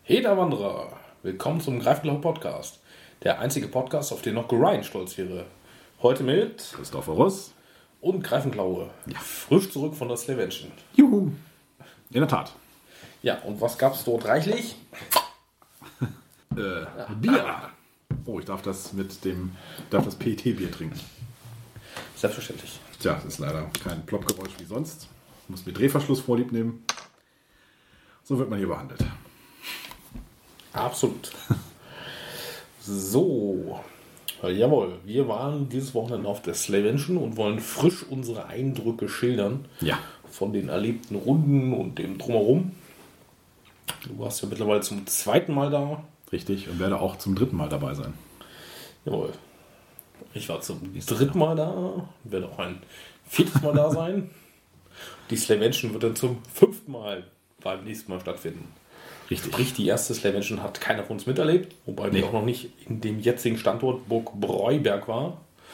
Hey da Wanderer, willkommen zum Greifenklau Podcast. Der einzige Podcast, auf den noch Ryan stolz wäre. Heute mit Christopher Ross und Greifenklaue. Ja. Frisch zurück von der Slavention. Juhu! In der Tat. Ja, und was gab's dort reichlich? Bier. Oh, ich darf das PET-Bier trinken. Selbstverständlich. Tja, das ist leider kein Ploppgeräusch wie sonst. Ich muss mit Drehverschluss vorlieb nehmen. So wird man hier behandelt. Absolut. So, jawohl, wir waren dieses Wochenende auf der Slavention und wollen frisch unsere Eindrücke schildern. Ja. Von den erlebten Runden und dem Drumherum. Du warst ja mittlerweile zum zweiten Mal da. Richtig, und werde auch zum dritten Mal dabei sein. Jawohl. Ich war zum dritten Mal da, werde auch ein viertes Mal da sein. Die Slavention wird dann zum 5. Mal beim nächsten Mal stattfinden. Richtig. Sprich, die erste Slavention hat keiner von uns miterlebt, wobei wir auch noch nicht in dem jetzigen Standort Burg Breuberg war.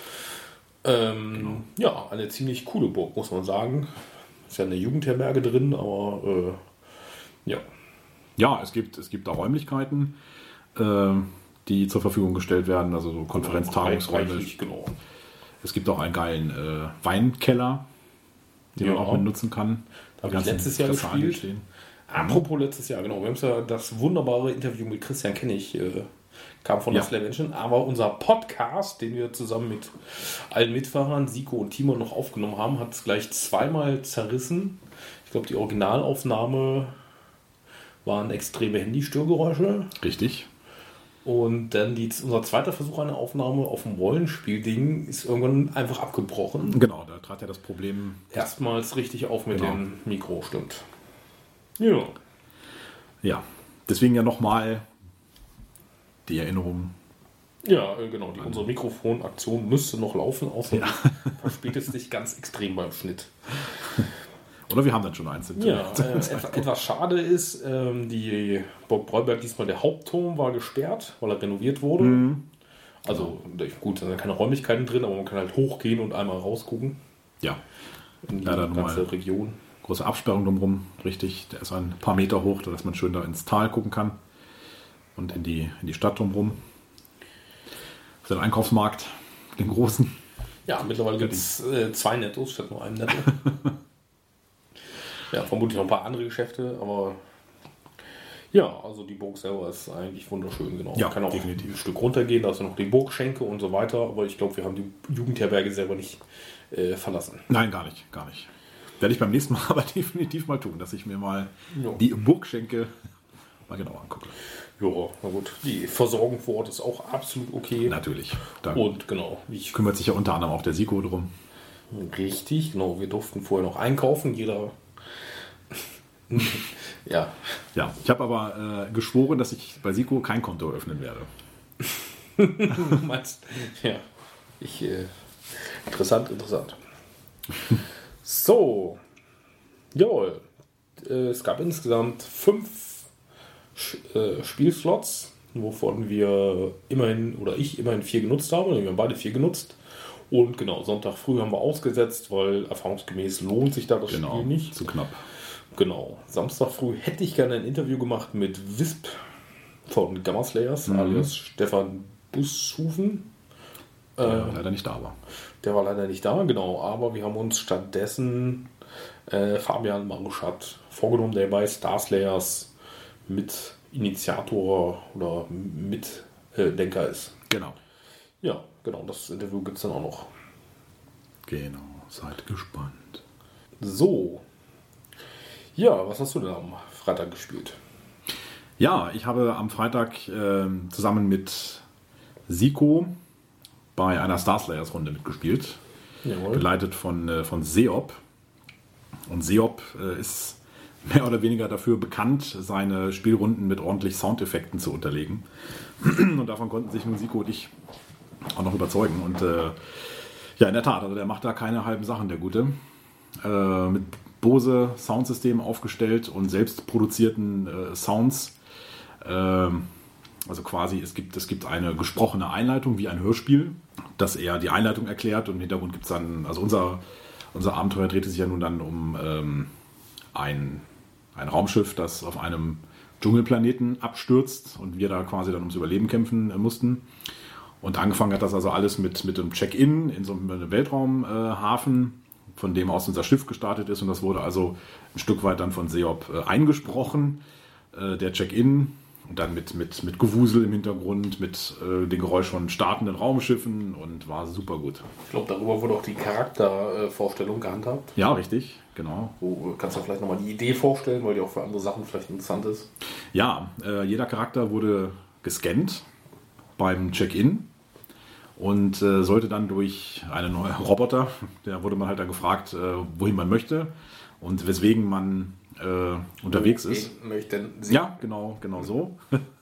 Ja, eine ziemlich coole Burg, muss man sagen. Ist ja eine Jugendherberge drin, aber ja. Ja, es gibt da Räumlichkeiten, die zur Verfügung gestellt werden, also so Konferenztagungsräume. Genau. Es gibt auch einen geilen Weinkeller, den man auch mit nutzen kann. Da habe ich letztes Jahr gespielt. Stehen. Apropos letztes Jahr, genau. Wir haben ja das wunderbare Interview mit Christian Kennig, kam von der Slavention, aber unser Podcast, den wir zusammen mit allen Mitfahrern, Siko und Timo, noch aufgenommen haben, hat es gleich zweimal zerrissen. Ich glaube, die Originalaufnahme waren extreme Handystörgeräusche. Richtig. Und dann unser zweiter Versuch einer Aufnahme auf dem Rollenspielding ist irgendwann einfach abgebrochen. Genau, da trat ja das Problem. Erstmals richtig auf mit dem Mikro, stimmt. Ja. Ja, deswegen ja nochmal die Erinnerung. Ja, genau. Unsere Mikrofonaktion müsste noch laufen, außer du verspätest dich ganz extrem beim Schnitt. Oder wir haben dann schon eins. Ja, etwas schade ist, die Burg Breuberg diesmal der Hauptturm war gesperrt, weil er renoviert wurde. Mhm. Also gut, da sind keine Räumlichkeiten drin, aber man kann halt hochgehen und einmal rausgucken. Ja. In die ganze Region. Große Absperrung drumherum, richtig. Der ist ein paar Meter hoch, dass man schön da ins Tal gucken kann. Und in die Stadt drumherum. Für den Einkaufsmarkt, den großen. Ja, mittlerweile gibt es 2 Nettos statt nur einem Netto. Ja, vermutlich noch ein paar andere Geschäfte, aber ja, also die Burg selber ist eigentlich wunderschön, genau. Ja, man kann auch definitiv ein Stück runtergehen, da ist noch die Burgschenke und so weiter, aber ich glaube, wir haben die Jugendherberge selber nicht verlassen. Nein, gar nicht. Werde ich beim nächsten Mal aber definitiv mal tun, dass ich mir mal die Burgschenke mal genau angucke. Ja, na gut. Die Versorgung vor Ort ist auch absolut okay. Natürlich. Und genau. Kümmert sich ja unter anderem auch der Siko drum. Richtig, genau. Wir durften vorher noch einkaufen, jeder. Ja. Ja, ich habe aber geschworen, dass ich bei Siko kein Konto öffnen werde. Du meinst, ja. Interessant. So. Jawohl. Es gab insgesamt 5 Spielslots, wovon ich immerhin 4 genutzt habe. Wir haben beide 4 genutzt. Und genau, Sonntag früh haben wir ausgesetzt, weil erfahrungsgemäß lohnt sich da das Spiel nicht. Zu knapp. Genau. Samstag früh hätte ich gerne ein Interview gemacht mit Wisp von Gamma Slayers, alias Stefan Bushufen. Der leider nicht da war. Der war leider nicht da, genau. Aber wir haben uns stattdessen Fabian Maruschat vorgenommen, der bei Star Slayers mit Initiator oder Mitdenker ist. Genau. Ja, genau. Das Interview gibt es dann auch noch. Genau. Seid gespannt. So. Ja, was hast du denn am Freitag gespielt? Ja, ich habe am Freitag zusammen mit Siko bei einer Star Slayers Runde mitgespielt. Jawohl. Geleitet von Seop. Und Seop ist mehr oder weniger dafür bekannt, seine Spielrunden mit ordentlich Soundeffekten zu unterlegen. Und davon konnten sich nun Siko und ich auch noch überzeugen. Und ja, in der Tat, also der macht da keine halben Sachen, der Gute. Mit Bose Soundsystem aufgestellt und selbst produzierten Sounds. Also quasi, es gibt eine gesprochene Einleitung wie ein Hörspiel, dass er die Einleitung erklärt und im Hintergrund gibt es dann, also unser Abenteuer drehte sich ja nun dann um ein Raumschiff, das auf einem Dschungelplaneten abstürzt und wir da quasi dann ums Überleben kämpfen mussten. Und angefangen hat das also alles mit dem Check-in in so einem Weltraumhafen, von dem aus unser Schiff gestartet ist. Und das wurde also ein Stück weit dann von Seop eingesprochen. Der Check-in und dann mit Gewusel im Hintergrund, mit dem Geräusch von startenden Raumschiffen und war super gut. Ich glaube, darüber wurde auch die Charaktervorstellung gehandhabt. Ja, richtig, genau. So, kannst du vielleicht nochmal die Idee vorstellen, weil die auch für andere Sachen vielleicht interessant ist? Ja, jeder Charakter wurde gescannt beim Check-in und sollte dann durch einen neuen Roboter, der wurde man halt dann gefragt, wohin man möchte und weswegen man unterwegs ist. Möchten Sie? Ja, genau so.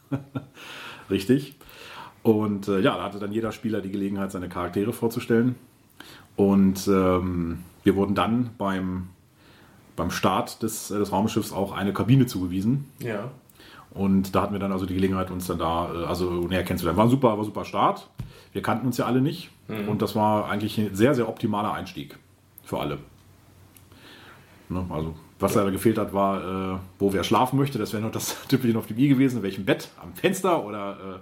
Richtig. Und da hatte dann jeder Spieler die Gelegenheit, seine Charaktere vorzustellen. Und wir wurden dann beim Start des Raumschiffs auch eine Kabine zugewiesen. Ja. Und da hatten wir dann also die Gelegenheit, uns dann da näher kennenzulernen. War ein super Start. Wir kannten uns ja alle nicht. Mhm. Und das war eigentlich ein sehr, sehr optimaler Einstieg für alle. Ne, also, was leider gefehlt hat, war, wo wer schlafen möchte. Das wäre noch das Tüpfelchen auf dem i gewesen. In welchem Bett? Am Fenster? Oder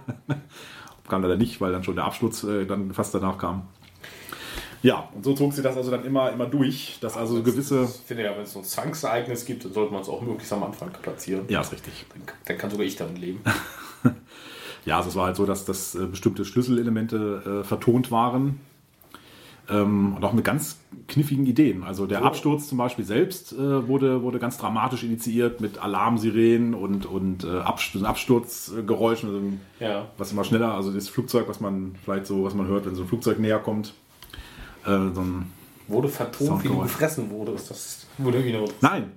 kam leider nicht, weil dann schon der Absturz dann fast danach kam. Ja, und so zog sie das also dann immer durch, dass also gewisse... Ich finde ja, wenn es so ein Zwangsereignis gibt, dann sollte man es auch möglichst am Anfang platzieren. Ja, ist richtig. Dann kann sogar ich damit leben. Ja, also es war halt so, dass bestimmte Schlüsselelemente vertont waren und auch mit ganz kniffigen Ideen. Also der Absturz zum Beispiel selbst wurde ganz dramatisch initiiert mit Alarmsirenen und Absturzgeräuschen. Also, ja. Was immer schneller, also das Flugzeug, was man hört, wenn so ein Flugzeug näher kommt. Wurde vertont, wie du gefressen wurde. Nein,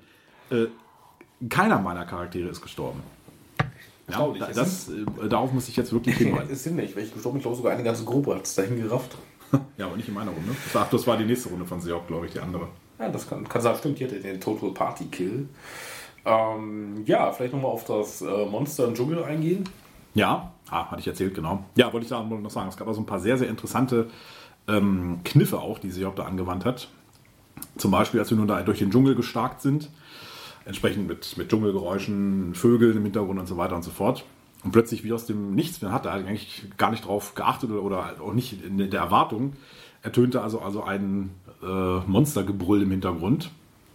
keiner meiner Charaktere ist gestorben. Ja, darauf muss ich jetzt wirklich hinweisen. Es sind nicht, weil ich gestorben bin, ich glaube sogar eine ganze Gruppe hat es dahin gerafft. Ja, aber nicht in meiner Runde. Das war die nächste Runde von Seop, glaube ich, die andere. Ja, das kann sein, stimmt, die hatte den Total Party Kill. Vielleicht nochmal auf das Monster im Dschungel eingehen. Ja, hatte ich erzählt, genau. Ja, wollte ich noch sagen, es gab also ein paar sehr, sehr interessante Kniffe auch, die Seop da angewandt hat. Zum Beispiel, als wir nun da durch den Dschungel gestarkt sind, entsprechend mit Dschungelgeräuschen, Vögeln im Hintergrund und so weiter und so fort. Und plötzlich wie aus dem Nichts, man hat da eigentlich gar nicht drauf geachtet oder auch nicht in der Erwartung, ertönte also ein Monstergebrüll im Hintergrund,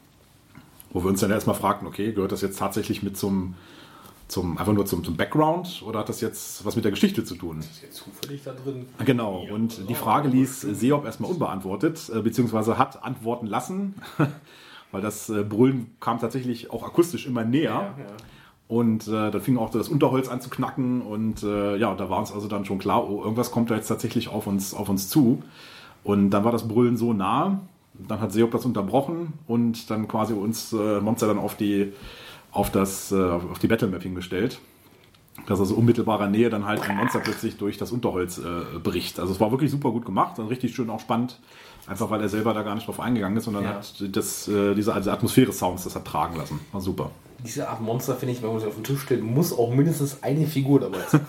wo wir uns dann erstmal fragten, okay, gehört das jetzt tatsächlich mit einfach nur zum Background oder hat das jetzt was mit der Geschichte zu tun? Das ist jetzt zufällig da drin. Genau, und die Frage ließ Seop erstmal unbeantwortet, beziehungsweise hat antworten lassen, weil das Brüllen kam tatsächlich auch akustisch immer näher. Ja. Und dann fing auch das Unterholz an zu knacken und da war uns also dann schon klar, irgendwas kommt da jetzt tatsächlich auf uns zu. Und dann war das Brüllen so nah, dann hat Seop das unterbrochen und dann quasi uns Monster dann auf die Battle-Map hingestellt, dass also unmittelbarer Nähe dann halt ein Monster plötzlich durch das Unterholz bricht. Also es war wirklich super gut gemacht und richtig schön auch spannend, einfach weil er selber da gar nicht drauf eingegangen ist, sondern hat diese Atmosphäre-Sounds das hat tragen lassen. War super. Diese Art Monster, finde ich, wenn man sie auf den Tisch stellt, muss auch mindestens eine Figur dabei sein.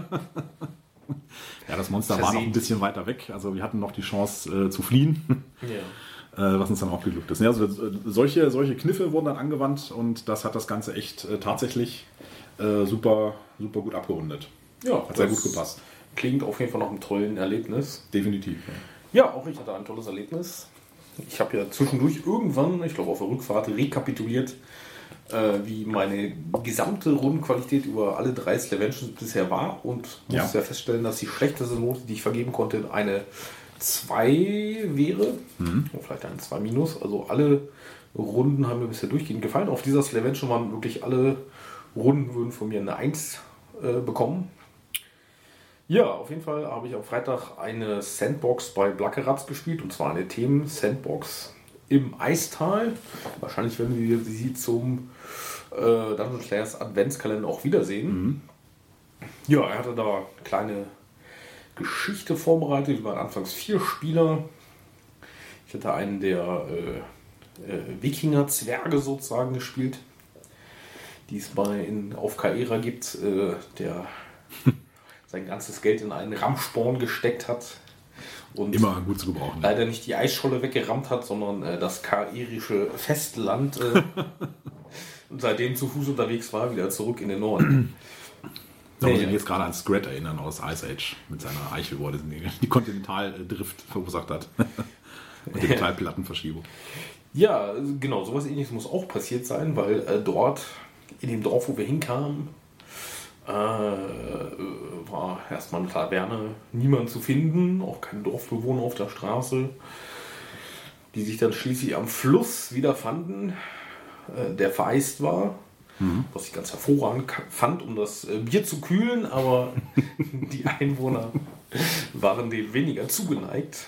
Ja, das Monster war noch ein bisschen weiter weg, also wir hatten noch die Chance zu fliehen. Ja. Was uns dann auch geglückt ist. Ja, also solche Kniffe wurden dann angewandt und das hat das Ganze echt tatsächlich super gut abgerundet. Ja, hat sehr gut gepasst. Klingt auf jeden Fall nach einem tollen Erlebnis. Definitiv. Ja, auch ich hatte ein tolles Erlebnis. Ich habe ja zwischendurch irgendwann, ich glaube auf der Rückfahrt, rekapituliert, wie meine gesamte Rundenqualität über alle 3 Slaventions bisher war und musste ja feststellen, dass die schlechteste Note, die ich vergeben konnte, eine 2 wäre, vielleicht eine 2-. Also alle Runden haben mir bisher durchgehend gefallen. Auf dieser Slavention waren wirklich alle Runden würden von mir eine 1 bekommen. Ja, auf jeden Fall habe ich am Freitag eine Sandbox bei Blackeratz gespielt, und zwar eine Themen-Sandbox im Eistal. Wahrscheinlich werden wir sie zum Dungeon Slayers Adventskalender auch wiedersehen. Ja, er hatte da eine kleine Geschichte vorbereitet. Wir waren anfangs 4 Spieler. Ich hatte einen der Wikinger-Zwerge sozusagen gespielt, die es auf Kaera gibt, der sein ganzes Geld in einen Rammsporn gesteckt hat. Und immer gut zu gebrauchen. Leider nicht die Eisscholle weggerammt hat, sondern das kaerische Festland seitdem zu Fuß unterwegs war, wieder zurück in den Norden. Da muss ich mich jetzt gerade an Scrat erinnern aus Ice Age mit seiner Eichel, wo er die Kontinentaldrift verursacht hat. Und die Metallplattenverschiebung. Ja, genau, sowas Ähnliches muss auch passiert sein, weil dort, in dem Dorf, wo wir hinkamen, war erstmal eine Taverne, niemand zu finden, auch keine Dorfbewohner auf der Straße, die sich dann schließlich am Fluss wiederfanden, der vereist war. Was ich ganz hervorragend fand, um das Bier zu kühlen, aber die Einwohner waren dem weniger zugeneigt.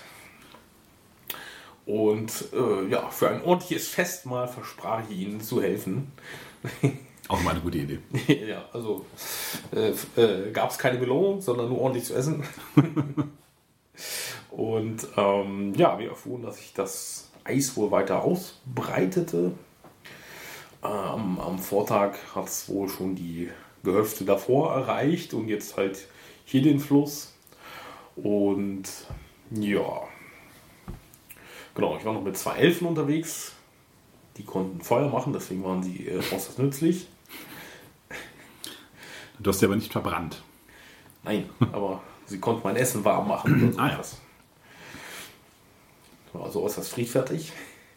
Und für ein ordentliches Festmahl versprach ich ihnen zu helfen. Auch mal eine gute Idee. Ja, also gab es keine Belohnung, sondern nur ordentlich zu essen. Und wir erfuhren, dass sich das Eis wohl weiter ausbreitete. Am Vortag hat es wohl schon die Gehöfte davor erreicht und jetzt halt hier den Fluss. Und ja, genau, ich war noch mit 2 Elfen unterwegs. Die konnten Feuer machen, deswegen waren sie äußerst nützlich. Du hast sie aber nicht verbrannt. Nein, aber sie konnten mein Essen warm machen. So ja. War also äußerst friedfertig.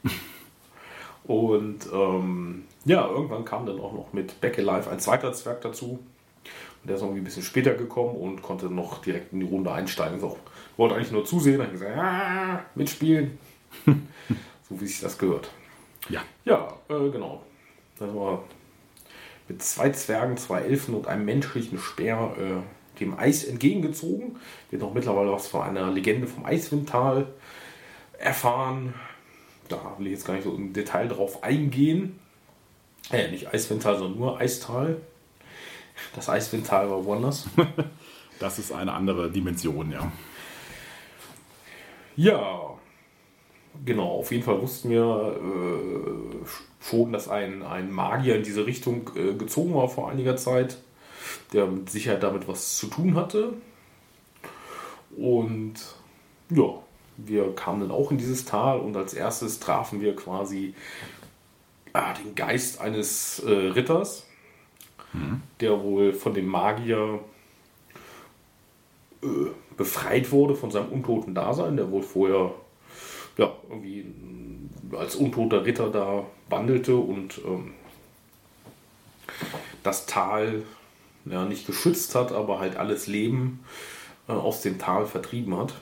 Und irgendwann kam dann auch noch mit Back Alive ein zweiter Zwerg dazu. Und der ist irgendwie ein bisschen später gekommen und konnte noch direkt in die Runde einsteigen. So, wollte eigentlich nur zusehen, dann gesagt, mitspielen. So wie sich das gehört. Ja. Ja, genau. Das war mit 2 Zwergen, 2 Elfen und einem menschlichen Speer dem Eis entgegengezogen. Wir haben noch mittlerweile was von einer Legende vom Eiswindtal erfahren. Da will ich jetzt gar nicht so im Detail drauf eingehen. Nicht Eiswindtal, sondern nur Eistal. Das Eiswindtal war woanders. Das ist eine andere Dimension, ja. Ja, genau. Auf jeden Fall wussten wir schon, dass ein Magier in diese Richtung gezogen war vor einiger Zeit, der mit Sicherheit damit was zu tun hatte. Und ja, wir kamen dann auch in dieses Tal und als erstes trafen wir quasi den Geist eines Ritters, der wohl von dem Magier befreit wurde von seinem untoten Dasein, der wohl vorher irgendwie als untoter Ritter da wandelte und das Tal nicht geschützt hat, aber halt alles Leben aus dem Tal vertrieben hat.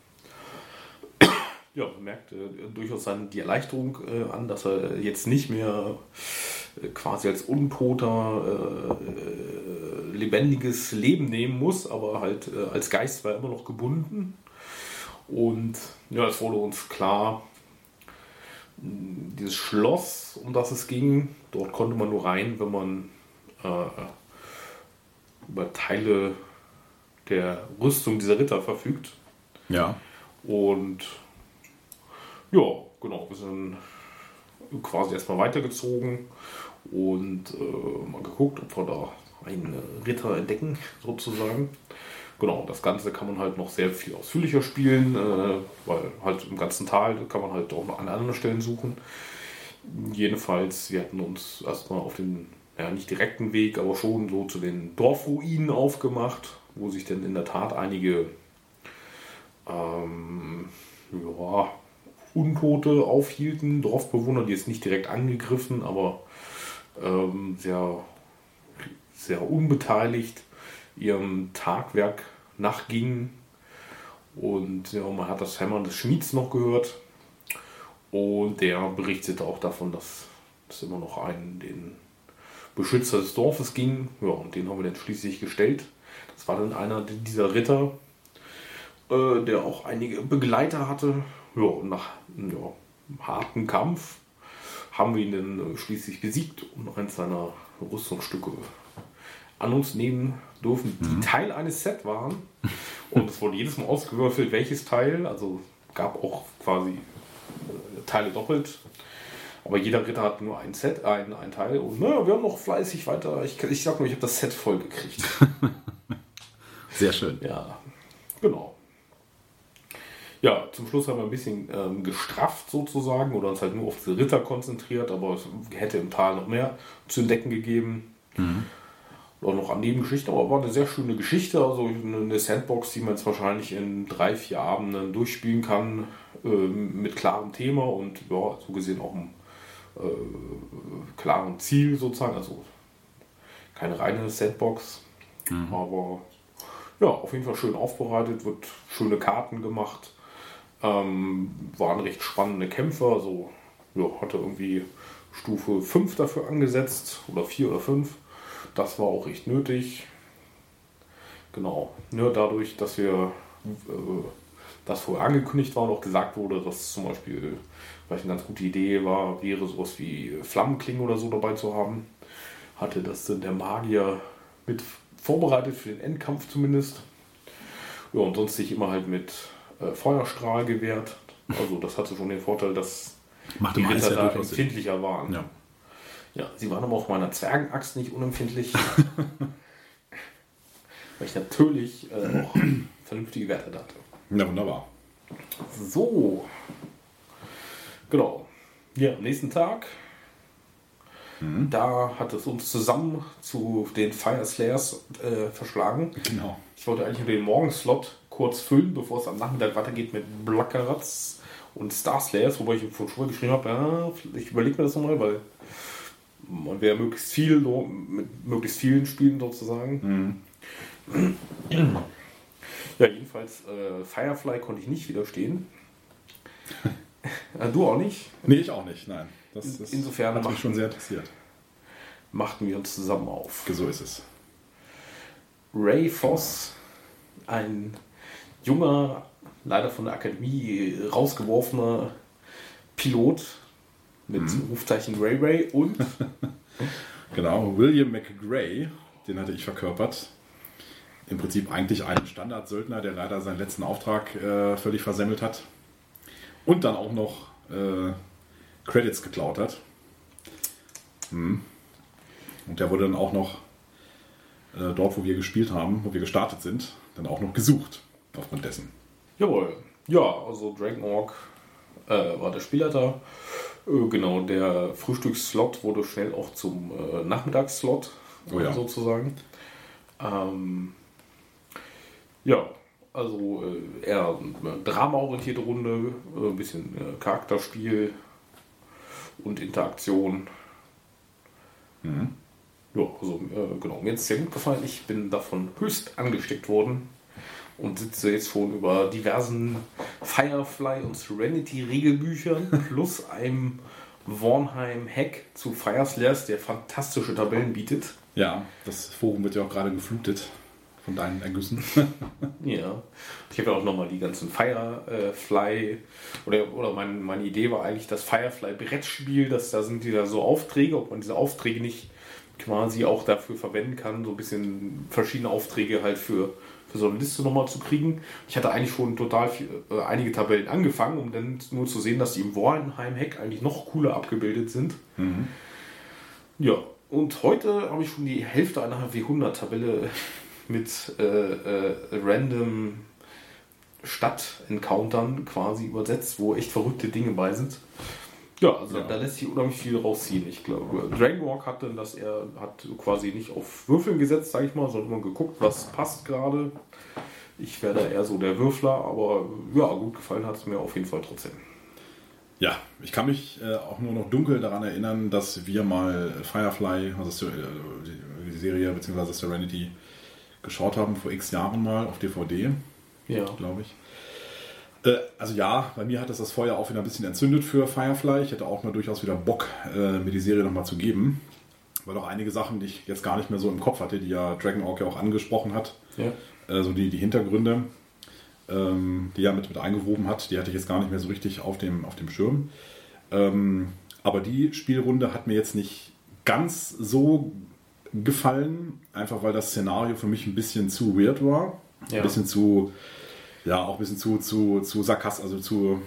Ja, man merkt durchaus die Erleichterung an, dass er jetzt nicht mehr quasi als Untoter lebendiges Leben nehmen muss, aber halt als Geist war er immer noch gebunden. Und ja, es wurde uns klar, dieses Schloss, um das es ging, dort konnte man nur rein, wenn man über Teile der Rüstung dieser Ritter verfügt. Ja. Und ja, genau, wir sind quasi erstmal weitergezogen und mal geguckt, ob wir da einen Ritter entdecken, sozusagen. Genau, das Ganze kann man halt noch sehr viel ausführlicher spielen, weil halt im ganzen Tal kann man halt auch noch an anderen Stellen suchen. Jedenfalls, wir hatten uns erstmal auf den, nicht direkten Weg, aber schon so zu den Dorfruinen aufgemacht, wo sich dann in der Tat einige Untote aufhielten, Dorfbewohner, die jetzt nicht direkt angegriffen, aber sehr, sehr unbeteiligt ihrem Tagwerk nachgingen. Und ja, man hat das Hämmern des Schmieds noch gehört. Und der berichtete auch davon, dass es immer noch den Beschützer des Dorfes ging. Ja, und den haben wir dann schließlich gestellt. Das war dann einer dieser Ritter, der auch einige Begleiter hatte. Ja, und nach einem harten Kampf haben wir ihn dann schließlich besiegt und noch eins seiner Rüstungsstücke an uns nehmen dürfen, die Teil eines Sets waren. Und es wurde jedes Mal ausgewürfelt, welches Teil. Also gab auch quasi Teile doppelt. Aber jeder Ritter hat nur ein Set, ein Teil. Und wir haben noch fleißig weiter. Ich sag nur, ich habe das Set voll gekriegt. Sehr schön. Ja, genau. Ja, zum Schluss haben wir ein bisschen gestrafft sozusagen oder uns halt nur auf die Ritter konzentriert, aber es hätte im Tal noch mehr zu entdecken gegeben. Oder noch an Nebengeschichten, aber war eine sehr schöne Geschichte, also eine Sandbox, die man jetzt wahrscheinlich in 3-4 Abenden durchspielen kann, mit klarem Thema und ja, so gesehen auch einem klaren Ziel sozusagen, also keine reine Sandbox, aber ja, auf jeden Fall schön aufbereitet, wird schöne Karten gemacht. Waren recht spannende Kämpfe, also ja, hatte irgendwie Stufe 5 dafür angesetzt oder 4 oder 5. Das war auch recht nötig. Genau, nur dadurch, dass wir das vorher angekündigt war und auch gesagt wurde, dass zum Beispiel vielleicht eine ganz gute Idee wäre sowas wie Flammenklingen oder so dabei zu haben, hatte das dann der Magier mit vorbereitet für den Endkampf zumindest. Ja, und sonst sich immer halt mit Feuerstrahl gewehrt. Also das hatte schon den Vorteil, dass die Ritter da empfindlicher waren. Ja. Ja, sie waren aber auch meiner Zwergenaxt nicht unempfindlich. Weil ich natürlich auch vernünftige Werte hatte. Ja, wunderbar. So. Genau. Ja, am nächsten Tag. Da hat es uns zusammen zu den Fire Slayers verschlagen. Genau. Ich wollte eigentlich nur den Morgenslot kurz füllen, bevor es am Nachmittag weitergeht mit Blackeratz und Star Slayers, wobei ich von schon geschrieben habe, ja, ich überlege mir das nochmal, weil man wäre möglichst viel mit möglichst vielen Spielen sozusagen. Ja, jedenfalls Firefly konnte ich nicht widerstehen. Du auch nicht? Nee, ich auch nicht, nein. Insofern hat mich schon sehr interessiert. Machten wir uns zusammen auf. So ist es. Ray Voss, ein junger, leider von der Akademie rausgeworfener Pilot mit Rufzeichen Ray und genau, William McGray, den hatte ich verkörpert. Im Prinzip eigentlich ein Standardsöldner, der leider seinen letzten Auftrag völlig versemmelt hat. Und dann auch noch Credits geklaut hat. Und der wurde dann auch noch dort, wo wir gespielt haben, wo wir gestartet sind, dann auch noch gesucht aufgrund dessen. Jawohl. Ja, also Dragon Orc war der Spielleiter. Genau, der Frühstücksslot wurde schnell auch zum Nachmittagsslot sozusagen. Ja, also eher eine dramaorientierte Runde, ein bisschen Charakterspiel und Interaktion. Ja, also genau, mir hat es sehr gut gefallen. Ich bin davon höchst angesteckt worden und sitze jetzt schon über diversen Firefly und Serenity Regelbüchern plus einem Vornheim-Hack zu Fire Slayers, der fantastische Tabellen bietet. Ja, das Forum wird ja auch gerade geflutet von deinen Ergüssen. Ja, ich habe ja auch nochmal die ganzen Firefly oder meine Idee war eigentlich das Firefly Brettspiel, da sind die da so Aufträge, ob man diese Aufträge nicht quasi auch dafür verwenden kann, so ein bisschen verschiedene Aufträge halt für so eine Liste nochmal zu kriegen. Ich hatte eigentlich schon total einige Tabellen angefangen, um dann nur zu sehen, dass die im Vornheim-Hack eigentlich noch cooler abgebildet sind. Ja, und heute habe ich schon die Hälfte einer W100-Tabelle mit random Stadt-Encountern quasi übersetzt, wo echt verrückte Dinge bei sind. Ja, also da lässt sich unheimlich viel rausziehen. Ich glaube, Dragon Walk hat quasi nicht auf Würfeln gesetzt, sage ich mal, sondern immer geguckt, was passt gerade. Ich wäre da eher so der Würfler, aber ja, gut gefallen hat es mir auf jeden Fall trotzdem. Ja, ich kann mich auch nur noch dunkel daran erinnern, dass wir mal Firefly, also die Serie bzw. Serenity, geschaut haben vor x Jahren mal auf DVD, glaube ich. Also ja, bei mir hat das Feuer auch wieder ein bisschen entzündet für Firefly. Ich hätte auch mal durchaus wieder Bock, mir die Serie nochmal zu geben. Weil auch einige Sachen, die ich jetzt gar nicht mehr so im Kopf hatte, die ja Dragon Orc ja auch angesprochen hat. Ja. Also die Hintergründe, die er mit eingewoben hat, die hatte ich jetzt gar nicht mehr so richtig auf dem Schirm. Aber die Spielrunde hat mir jetzt nicht ganz so gefallen, einfach weil das Szenario für mich ein bisschen zu weird war. Ja. Ein bisschen zu... Ja, auch ein bisschen zu sarkastisch, also zu,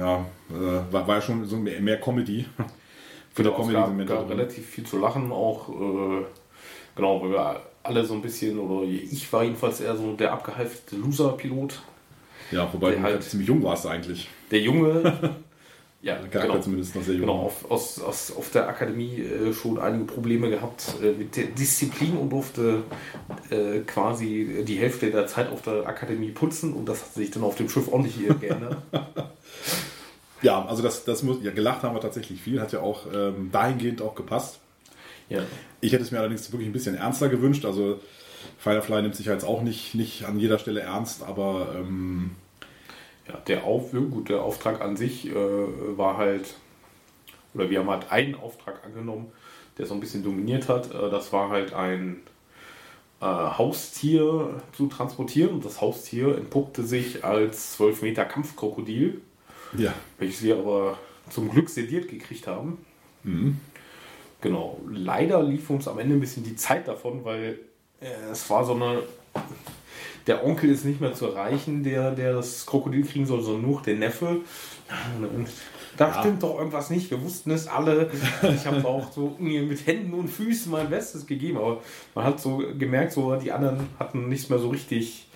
war ja schon so mehr Comedy. Für der Comedy gab relativ viel zu lachen, auch, genau, weil wir alle so ein bisschen, oder ich war jedenfalls eher so der abgehalftete Loser-Pilot. Ja, wobei du halt ziemlich jung warst eigentlich. Der Junge, ja, der Charakter zumindest noch sehr jung. Genau, auf der Akademie schon einige Probleme gehabt mit der Disziplin und durfte quasi die Hälfte der Zeit auf der Akademie putzen und das hat sich dann auf dem Schiff auch nicht geändert. Ja, also das muss, ja, gelacht haben wir tatsächlich viel, hat ja auch dahingehend auch gepasst. Ja. Ich hätte es mir allerdings wirklich ein bisschen ernster gewünscht, also Firefly nimmt sich ja jetzt auch nicht an jeder Stelle ernst, aber ja, der Auftrag an sich war halt, oder wir haben halt einen Auftrag angenommen, der so ein bisschen dominiert hat. Das war halt ein Haustier zu transportieren und das Haustier entpuppte sich als 12 Meter Kampfkrokodil, ja. welches wir aber zum Glück sediert gekriegt haben. Mhm. Genau, leider lief uns am Ende ein bisschen die Zeit davon, weil es war so eine... Der Onkel ist nicht mehr zu erreichen, der das Krokodil kriegen soll, sondern nur der Neffe. Und da stimmt doch irgendwas nicht. Wir wussten es alle. Ich habe auch so mit Händen und Füßen mein Bestes gegeben. Aber man hat so gemerkt, so die anderen hatten nichts mehr so richtig,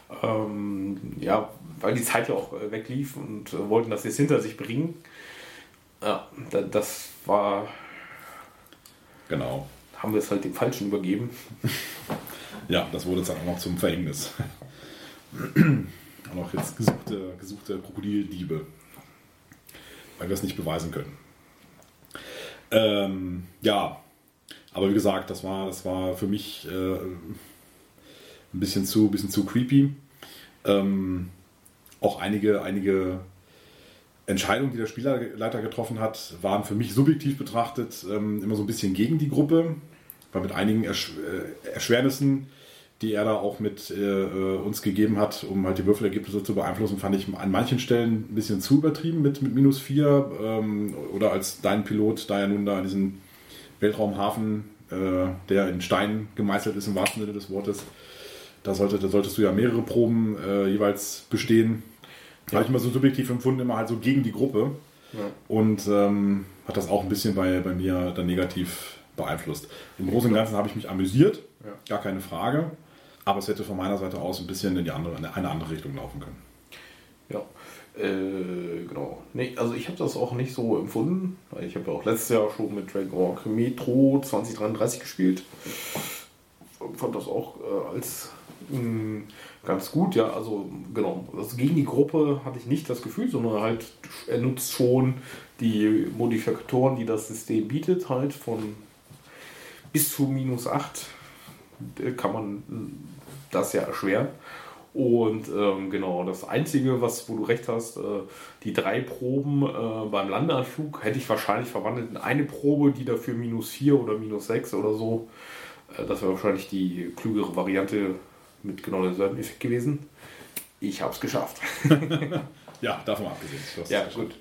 weil die Zeit ja auch weglief und wollten das jetzt hinter sich bringen. Ja, das war... Genau. Haben wir es halt dem Falschen übergeben. Ja, das wurde dann auch noch zum Verhängnis. Auch noch jetzt gesuchte Krokodildiebe. Weil wir es nicht beweisen können. Ja, aber wie gesagt, das war für mich ein bisschen zu creepy. Auch einige Entscheidungen, die der Spielleiter getroffen hat, waren für mich subjektiv betrachtet immer so ein bisschen gegen die Gruppe. Weil mit einigen Erschwernissen, die er da auch mit uns gegeben hat, um halt die Würfelergebnisse zu beeinflussen, fand ich an manchen Stellen ein bisschen zu übertrieben mit -4. Oder als dein Pilot, da ja nun da in diesem Weltraumhafen, der in Stein gemeißelt ist, im wahrsten Sinne des Wortes, da solltest du ja mehrere Proben jeweils bestehen. Ja. Habe ich immer so subjektiv empfunden, immer halt so gegen die Gruppe. Ja. Und hat das auch ein bisschen bei mir dann negativ beeinflusst. Im Großen und Ganzen habe ich mich amüsiert, gar keine Frage, aber es hätte von meiner Seite aus ein bisschen in eine andere Richtung laufen können. Ja, genau. Nee, also ich habe das auch nicht so empfunden. Ich habe ja auch letztes Jahr schon mit Dragon Ball Metro 2033 gespielt. Fand das auch als ganz gut, ja, also genau. Also gegen die Gruppe hatte ich nicht das Gefühl, sondern halt, er nutzt schon die Modifikatoren, die das System bietet, halt von bis zu -8 kann man das ja erschweren. Und genau, das Einzige, wo du recht hast, die 3 Proben beim Landeanflug hätte ich wahrscheinlich verwandelt in eine Probe, die dafür -4 oder -6 oder so. Das wäre wahrscheinlich die klügere Variante mit genau demselben Effekt gewesen. Ich habe es geschafft. Ja, davon abgesehen. Ja, gut.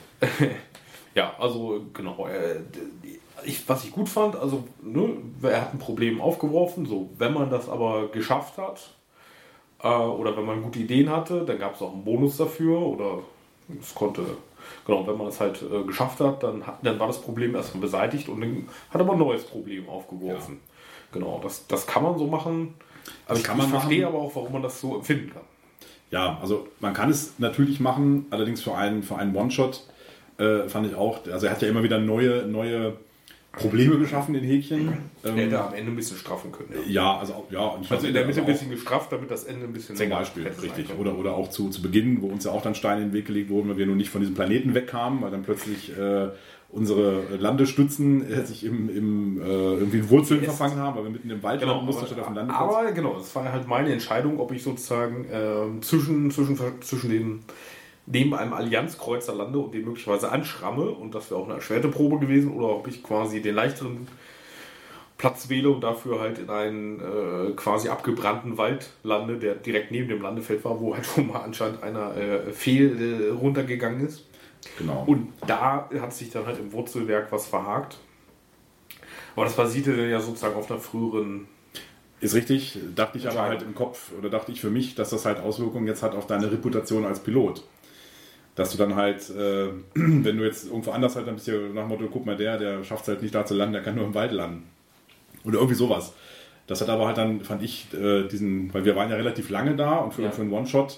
Ja, also genau. Was ich gut fand, also er hat ein Problem aufgeworfen, so wenn man das aber geschafft hat oder wenn man gute Ideen hatte, dann gab es auch einen Bonus dafür oder es konnte, genau, wenn man es halt geschafft hat, dann war das Problem erstmal beseitigt und dann hat aber ein neues Problem aufgeworfen. Ja. Genau, das kann man so machen, aber ich verstehe aber auch, warum man das so empfinden kann. Ja, also man kann es natürlich machen, allerdings für einen One-Shot fand ich auch, also er hat ja immer wieder neue Probleme geschaffen in Häkchen. Er hätte am Ende ein bisschen straffen können. Ja, also in der Mitte ein bisschen gestrafft, damit das Ende ein bisschen zum Beispiel, richtig. Oder auch zu Beginn, wo uns ja auch dann Steine in den Weg gelegt wurden, weil wir nun nicht von diesem Planeten wegkamen, weil dann plötzlich unsere Landestützen sich irgendwie in Wurzeln verfangen haben, weil wir mitten im Wald landen mussten statt auf dem Landeplatz. Aber genau, das war halt meine Entscheidung, ob ich sozusagen zwischen den neben einem Allianzkreuzer lande und den möglicherweise anschramme, und das wäre auch eine erschwerte Probe gewesen, oder ob ich quasi den leichteren Platz wähle und dafür halt in einen quasi abgebrannten Wald lande, der direkt neben dem Landefeld war, wo halt schon mal anscheinend einer runtergegangen ist. Genau. Und da hat sich dann halt im Wurzelwerk was verhakt. Aber das basierte dann ja sozusagen auf einer früheren... Ist richtig, dachte ich aber halt im Kopf, oder dachte ich für mich, dass das halt Auswirkungen jetzt hat auf deine Reputation als Pilot. Dass du dann halt, wenn du jetzt irgendwo anders halt, dann bist du nach dem Motto, guck mal, der schafft es halt nicht da zu landen, der kann nur im Wald landen. Oder irgendwie sowas. Das hat aber halt dann, fand ich, weil wir waren ja relativ lange da und für einen One-Shot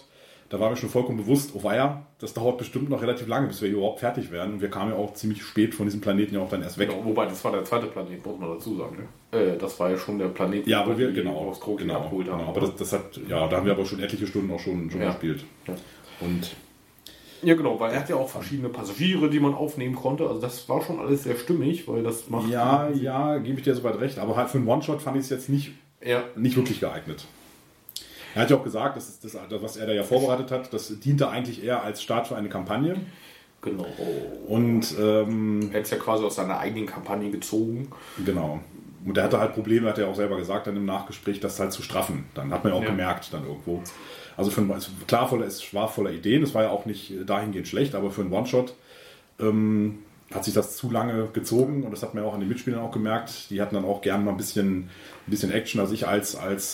da war mir schon vollkommen bewusst, oh weia, das dauert bestimmt noch relativ lange, bis wir hier überhaupt fertig werden. Und wir kamen ja auch ziemlich spät von diesem Planeten ja auch dann erst weg. Genau, wobei, das war der zweite Planet, muss man dazu sagen. Ne? Das war ja schon der Planet, ja, wo wir aus Krokin abgeholt haben. Aber das hat, ja, da haben wir aber schon etliche Stunden auch schon gespielt. Ja. Und ja, genau, weil er hat ja auch verschiedene Passagiere, die man aufnehmen konnte. Also das war schon alles sehr stimmig, weil das macht... Ja, gebe ich dir soweit recht. Aber halt für einen One-Shot fand ich es jetzt nicht wirklich geeignet. Er hat ja auch gesagt, das, was er da ja vorbereitet hat, das diente eigentlich eher als Start für eine Kampagne. Genau. Und er hat es ja quasi aus seiner eigenen Kampagne gezogen. Genau. Und er hatte halt Probleme, hat er auch selber gesagt dann im Nachgespräch, das halt zu straffen. Dann hat man ja auch gemerkt dann irgendwo. Also klar, es war voller Ideen, es war ja auch nicht dahingehend schlecht, aber für einen One-Shot hat sich das zu lange gezogen und das hat man ja auch an den Mitspielern auch gemerkt. Die hatten dann auch gerne mal ein bisschen Action. Also ich als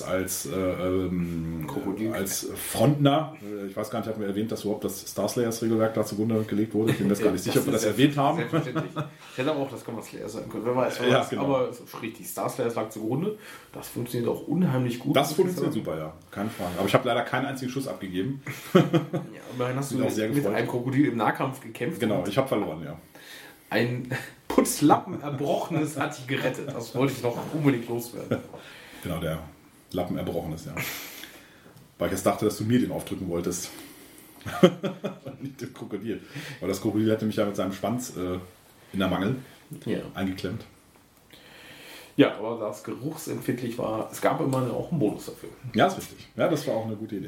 Frontner, ich weiß gar nicht, hatten wir erwähnt, dass überhaupt das Star Slayers Regelwerk da zugrunde gelegt wurde. Ich bin mir jetzt gar nicht sicher, ob wir das erwähnt haben. Selbstverständlich. Ich hätte aber auch das Combat Slayer sein können. Wer weiß, genau. Aber es ist richtig, Star Slayers lag zugrunde. Das funktioniert auch unheimlich gut. Das funktioniert super, ja. Keine Frage. Aber ich habe leider keinen einzigen Schuss abgegeben. Ja, immerhin hast du mit einem Krokodil im Nahkampf gekämpft. Genau, ich habe verloren, ja. Ein Putzlappen Erbrochenes hat dich gerettet. Das wollte ich noch unbedingt loswerden. Genau, der Lappen Erbrochenes, ja. Weil ich jetzt dachte, dass du mir den aufdrücken wolltest. Nicht dem Krokodil. Weil das Krokodil hatte mich ja mit seinem Schwanz in der Mangel eingeklemmt. Ja, aber da es geruchsempfindlich war, es gab immerhin auch einen Bonus dafür. Ja, ist richtig. Ja, das war auch eine gute Idee.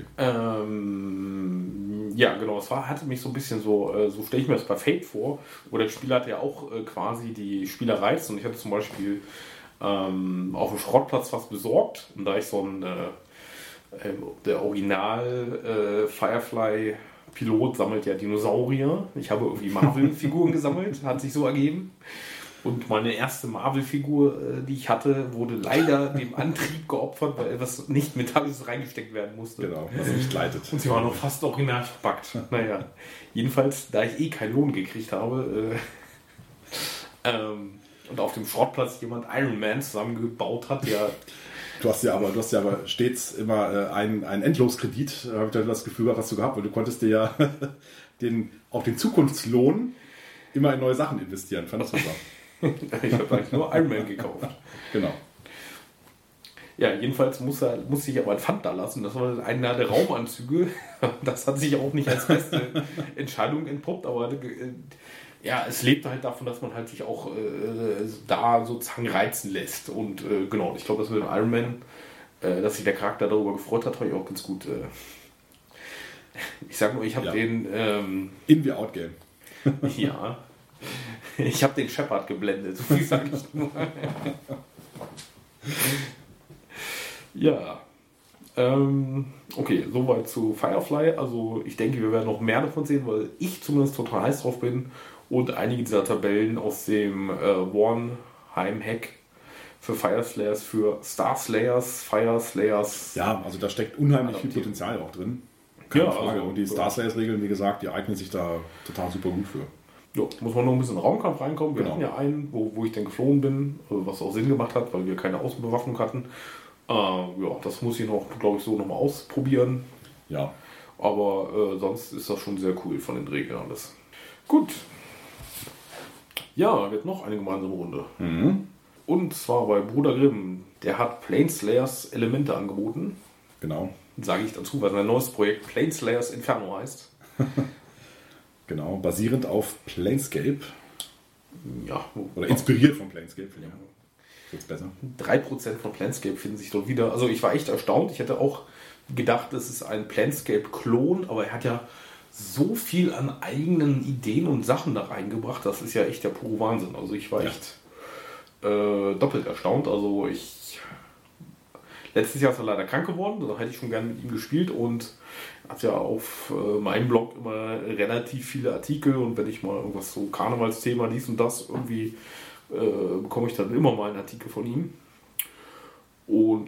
Ja, genau. Es hatte mich so ein bisschen so stelle ich mir das bei Fate vor, wo der Spieler hat ja auch quasi die Spielerreiz und ich hatte zum Beispiel auf dem Schrottplatz was besorgt und da ich so der Original Firefly-Pilot sammelt ja Dinosaurier. Ich habe irgendwie Marvel-Figuren gesammelt, hat sich so ergeben. Und meine erste Marvel-Figur, die ich hatte, wurde leider dem Antrieb geopfert, weil etwas nicht Metallisches reingesteckt werden musste. Genau, was nicht leitet. Und sie war noch fast original verpackt. Naja, jedenfalls, da ich keinen Lohn gekriegt habe und auf dem Schrottplatz jemand Iron Man zusammengebaut hat, ja. Du hast ja aber stets immer einen Endloskredit, habe ich dann das Gefühl gehabt, hast du gehabt, weil du konntest dir ja auch den Zukunftslohn immer in neue Sachen investieren. Fand das super. Ich habe eigentlich nur Iron Man gekauft. Genau. Ja, jedenfalls musste ich aber ein Pfand da lassen. Das war einer der Raumanzüge. Das hat sich auch nicht als beste Entscheidung entpuppt, aber ja, es lebte halt davon, dass man halt sich auch da sozusagen reizen lässt. Und genau, ich glaube, das mit dem Iron Man, dass sich der Charakter darüber gefreut hat, habe ich auch ganz gut. Ich sag nur, ich habe den. In-We-Out-Game. Ja. Ich habe den Shepard geblendet, so viel sage ich nur. Ja. Okay, soweit zu Firefly. Also ich denke, wir werden noch mehr davon sehen, weil ich zumindest total heiß drauf bin und einige dieser Tabellen aus dem Warnheim-Hack für Fire Slayers, für Star Slayers, Fire Slayers. Ja, also da steckt unheimlich viel Potenzial auch drin. Keine Frage. Also, und die Star Slayers-Regeln, wie gesagt, die eignen sich da total super gut für. Ja, muss man noch ein bisschen in den Raumkampf reinkommen. Wir hatten ja einen, wo ich dann geflohen bin, was auch Sinn gemacht hat, weil wir keine Außenbewaffnung hatten. Ja, das muss ich noch, glaube ich, so nochmal ausprobieren. Ja. Aber sonst ist das schon sehr cool von den Regeln alles. Gut. Ja, wird noch eine gemeinsame Runde. Mhm. Und zwar bei Bruder Grimm. Der hat Planeslayers Elemente angeboten. Genau. Sage ich dazu, weil sein neues Projekt Planeslayers Inferno heißt. Genau, basierend auf Planescape. Ja. Oder inspiriert von Planescape. Ja. Jetzt besser. 3% von Planescape finden sich dort wieder. Also ich war echt erstaunt. Ich hätte auch gedacht, es ist ein Planescape-Klon, aber er hat ja so viel an eigenen Ideen und Sachen da reingebracht. Das ist ja echt der pure Wahnsinn. Also ich war echt doppelt erstaunt. Also letztes Jahr ist er leider krank geworden. Da hätte ich schon gerne mit ihm gespielt und hat ja auf meinem Blog immer relativ viele Artikel und wenn ich mal irgendwas so Karnevalsthema, dies und das irgendwie bekomme ich dann immer mal einen Artikel von ihm. Und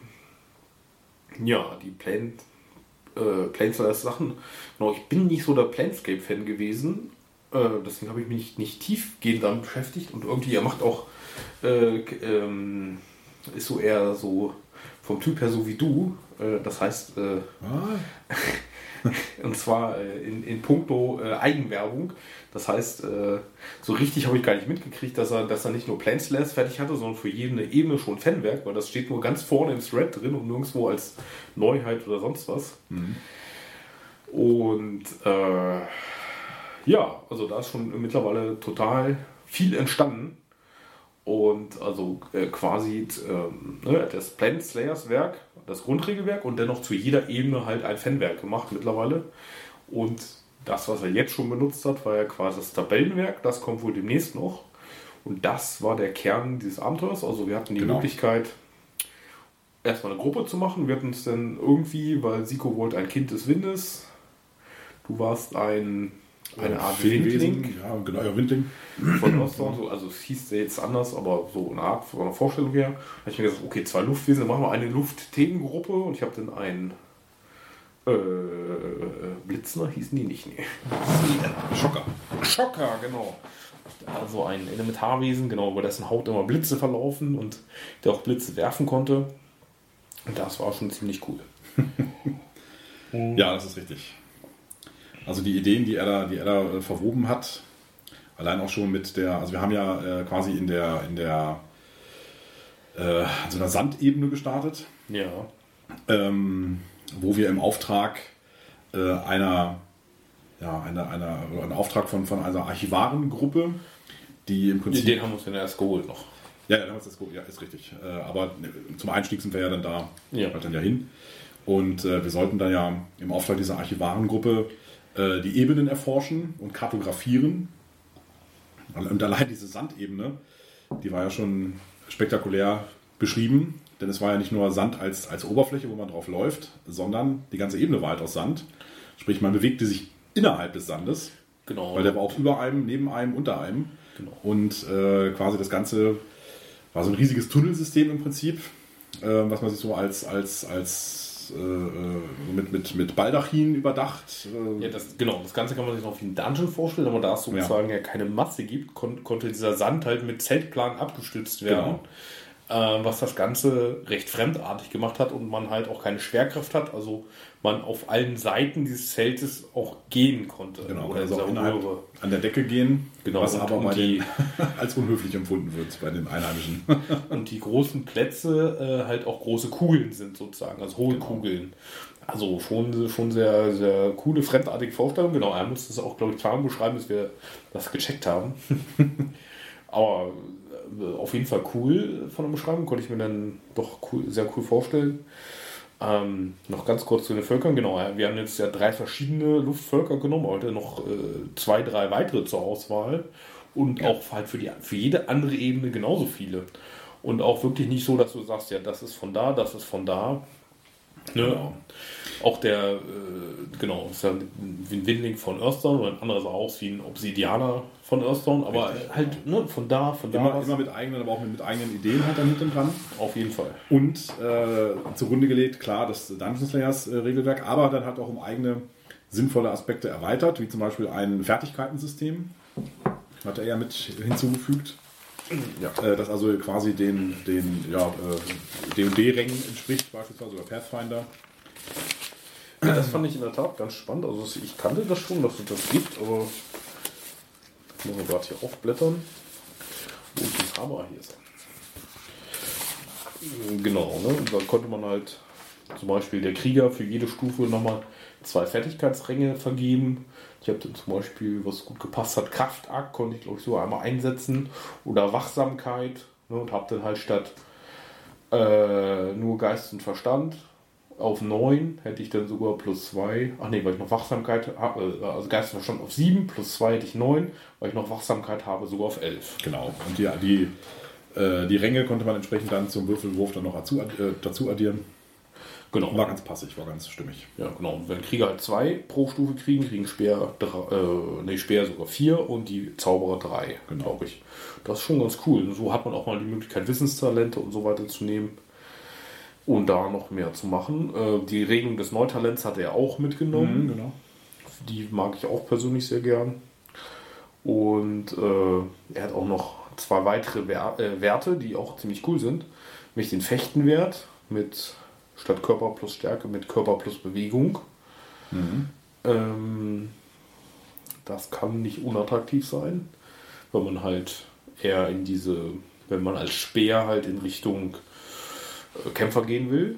ja, die Planeslayers Sachen. Genau, ich bin nicht so der Planescape-Fan gewesen. Deswegen habe ich mich nicht tiefgehend damit beschäftigt. Und irgendwie, er macht auch ist so eher so vom Typ her so wie du. Das heißt, Und zwar in puncto Eigenwerbung. Das heißt, so richtig habe ich gar nicht mitgekriegt, dass er nicht nur Planeslayers fertig hatte, sondern für jede Ebene schon Fanwerk, weil das steht nur ganz vorne im Thread drin und nirgendwo als Neuheit oder sonst was. Mhm. Und ja, also da ist schon mittlerweile total viel entstanden. Und also quasi das Planeslayers Werk, das Grundregelwerk und dennoch zu jeder Ebene halt ein Fanwerk gemacht mittlerweile. Und das, was er jetzt schon benutzt hat, war ja quasi das Tabellenwerk. Das kommt wohl demnächst noch. Und das war der Kern dieses Abenteuers. Also wir hatten die Möglichkeit, erstmal eine Gruppe zu machen. Wir hatten es dann irgendwie, weil Siko wollte ein Kind des Windes. Du warst eine Art Windling. Ja, genau, ja, Windling. Von Ostern, so, also es hieß ja jetzt anders, aber so eine Art von einer Vorstellung her. Da habe ich mir gesagt, okay, 2 Luftwesen, dann machen wir eine Luftthemengruppe und ich habe dann einen Blitzner hießen die nicht, nee. Schocker, genau. Also ein Elementarwesen, genau, über dessen Haut immer Blitze verlaufen und der auch Blitze werfen konnte. Und das war schon ziemlich cool. Ja, das ist richtig. Also die Ideen, die er da verwoben hat, allein auch schon mit der, also wir haben ja quasi in so einer Sandebene gestartet. Ja. Wo wir im Auftrag einen Auftrag von einer Archivarengruppe, die im Prinzip... Den haben wir uns dann erst geholt noch. Ja, den haben wir uns erst geholt, ja, ist richtig. Aber zum Einstieg sind wir ja dann da, halt dann ja hin. Und wir sollten dann ja im Auftrag dieser Archivarengruppe die Ebenen erforschen und kartografieren. Und allein diese Sandebene, die war ja schon spektakulär beschrieben, denn es war ja nicht nur Sand als Oberfläche, wo man drauf läuft, sondern die ganze Ebene war halt aus Sand. Sprich, man bewegte sich innerhalb des Sandes, genau. Weil der war auch über einem, neben einem, unter einem. Genau. Und quasi das Ganze war so ein riesiges Tunnelsystem im Prinzip, was man sich so mit Baldachin überdacht. Ja, das Ganze kann man sich noch wie ein Dungeon vorstellen, aber da es sozusagen ja keine Masse gibt, konnte dieser Sand halt mit Zeltplan abgestützt werden. Genau. Was das Ganze recht fremdartig gemacht hat und man halt auch keine Schwerkraft hat, also man auf allen Seiten dieses Zeltes auch gehen konnte. Genau, oder also auch an der Decke gehen, genau, was aber als unhöflich empfunden wird bei den Einheimischen. Und die großen Plätze halt auch große Kugeln sind sozusagen, also hohe Kugeln. Also schon sehr, sehr coole, fremdartige Vorstellung. Genau, er muss das auch, glaube ich, klar beschreiben, dass wir das gecheckt haben. Aber auf jeden Fall cool von der Beschreibung, konnte ich mir dann doch sehr cool vorstellen. Noch ganz kurz zu den Völkern, genau, wir haben jetzt ja 3 verschiedene Luftvölker genommen, heute noch 2, 3 weitere zur Auswahl und auch halt für jede andere Ebene genauso viele. Und auch wirklich nicht so, dass du sagst, ja, das ist von da, das ist von da. Ne? Genau. Auch der, ist ja wie ein Windling von Earthdawn oder ein anderer sah aus wie ein Obsidianer von Earthdawn, aber richtig, halt von da. Immer mit eigenen, aber auch mit eigenen Ideen halt da hinten dran. Auf jeden Fall. Und zugrunde gelegt, klar, das Dungeon Slayers Regelwerk, aber dann halt auch um eigene sinnvolle Aspekte erweitert, wie zum Beispiel ein Fertigkeitensystem, hat er ja mit hinzugefügt. Ja. Das also quasi den D&D-Rängen entspricht, beispielsweise, oder Pathfinder. Ja, das fand ich in der Tat ganz spannend. Also ich kannte das schon, dass es das gibt, aber ich muss gerade hier aufblättern. Wo ist die Kamera? Hier ist er. Genau, ne? Und da konnte man halt zum Beispiel der Krieger für jede Stufe nochmal 2 Fertigkeitsränge vergeben. Ich habe dann zum Beispiel, was gut gepasst hat, Kraftakt konnte ich glaube ich so einmal einsetzen oder Wachsamkeit, ne, und habe dann halt statt nur Geist und Verstand auf 9 hätte ich dann sogar +2. Ach nee, weil ich noch Wachsamkeit habe, also Geist und Verstand auf 7, +2 hätte ich 9, weil ich noch Wachsamkeit habe, sogar auf 11. Genau, und die Ränge konnte man entsprechend dann zum Würfelwurf dann noch dazu addieren. Genau. War ganz passig, war ganz stimmig. Ja, genau. Und wenn Krieger halt 2 pro Stufe kriegen Speer sogar 4 und die Zauberer 3, genau, glaube ich. Das ist schon ganz cool. So hat man auch mal die Möglichkeit, Wissenstalente und so weiter zu nehmen und da noch mehr zu machen. Die Regelung des Neutalents hat er auch mitgenommen. Genau. Die mag ich auch persönlich sehr gern. Und er hat auch noch 2 weitere Werte, die auch ziemlich cool sind. Nämlich den Fechtenwert mit statt Körper plus Stärke mit Körper plus Bewegung. Das kann nicht unattraktiv sein, wenn man halt eher wenn man als Speer halt in Richtung Kämpfer gehen will.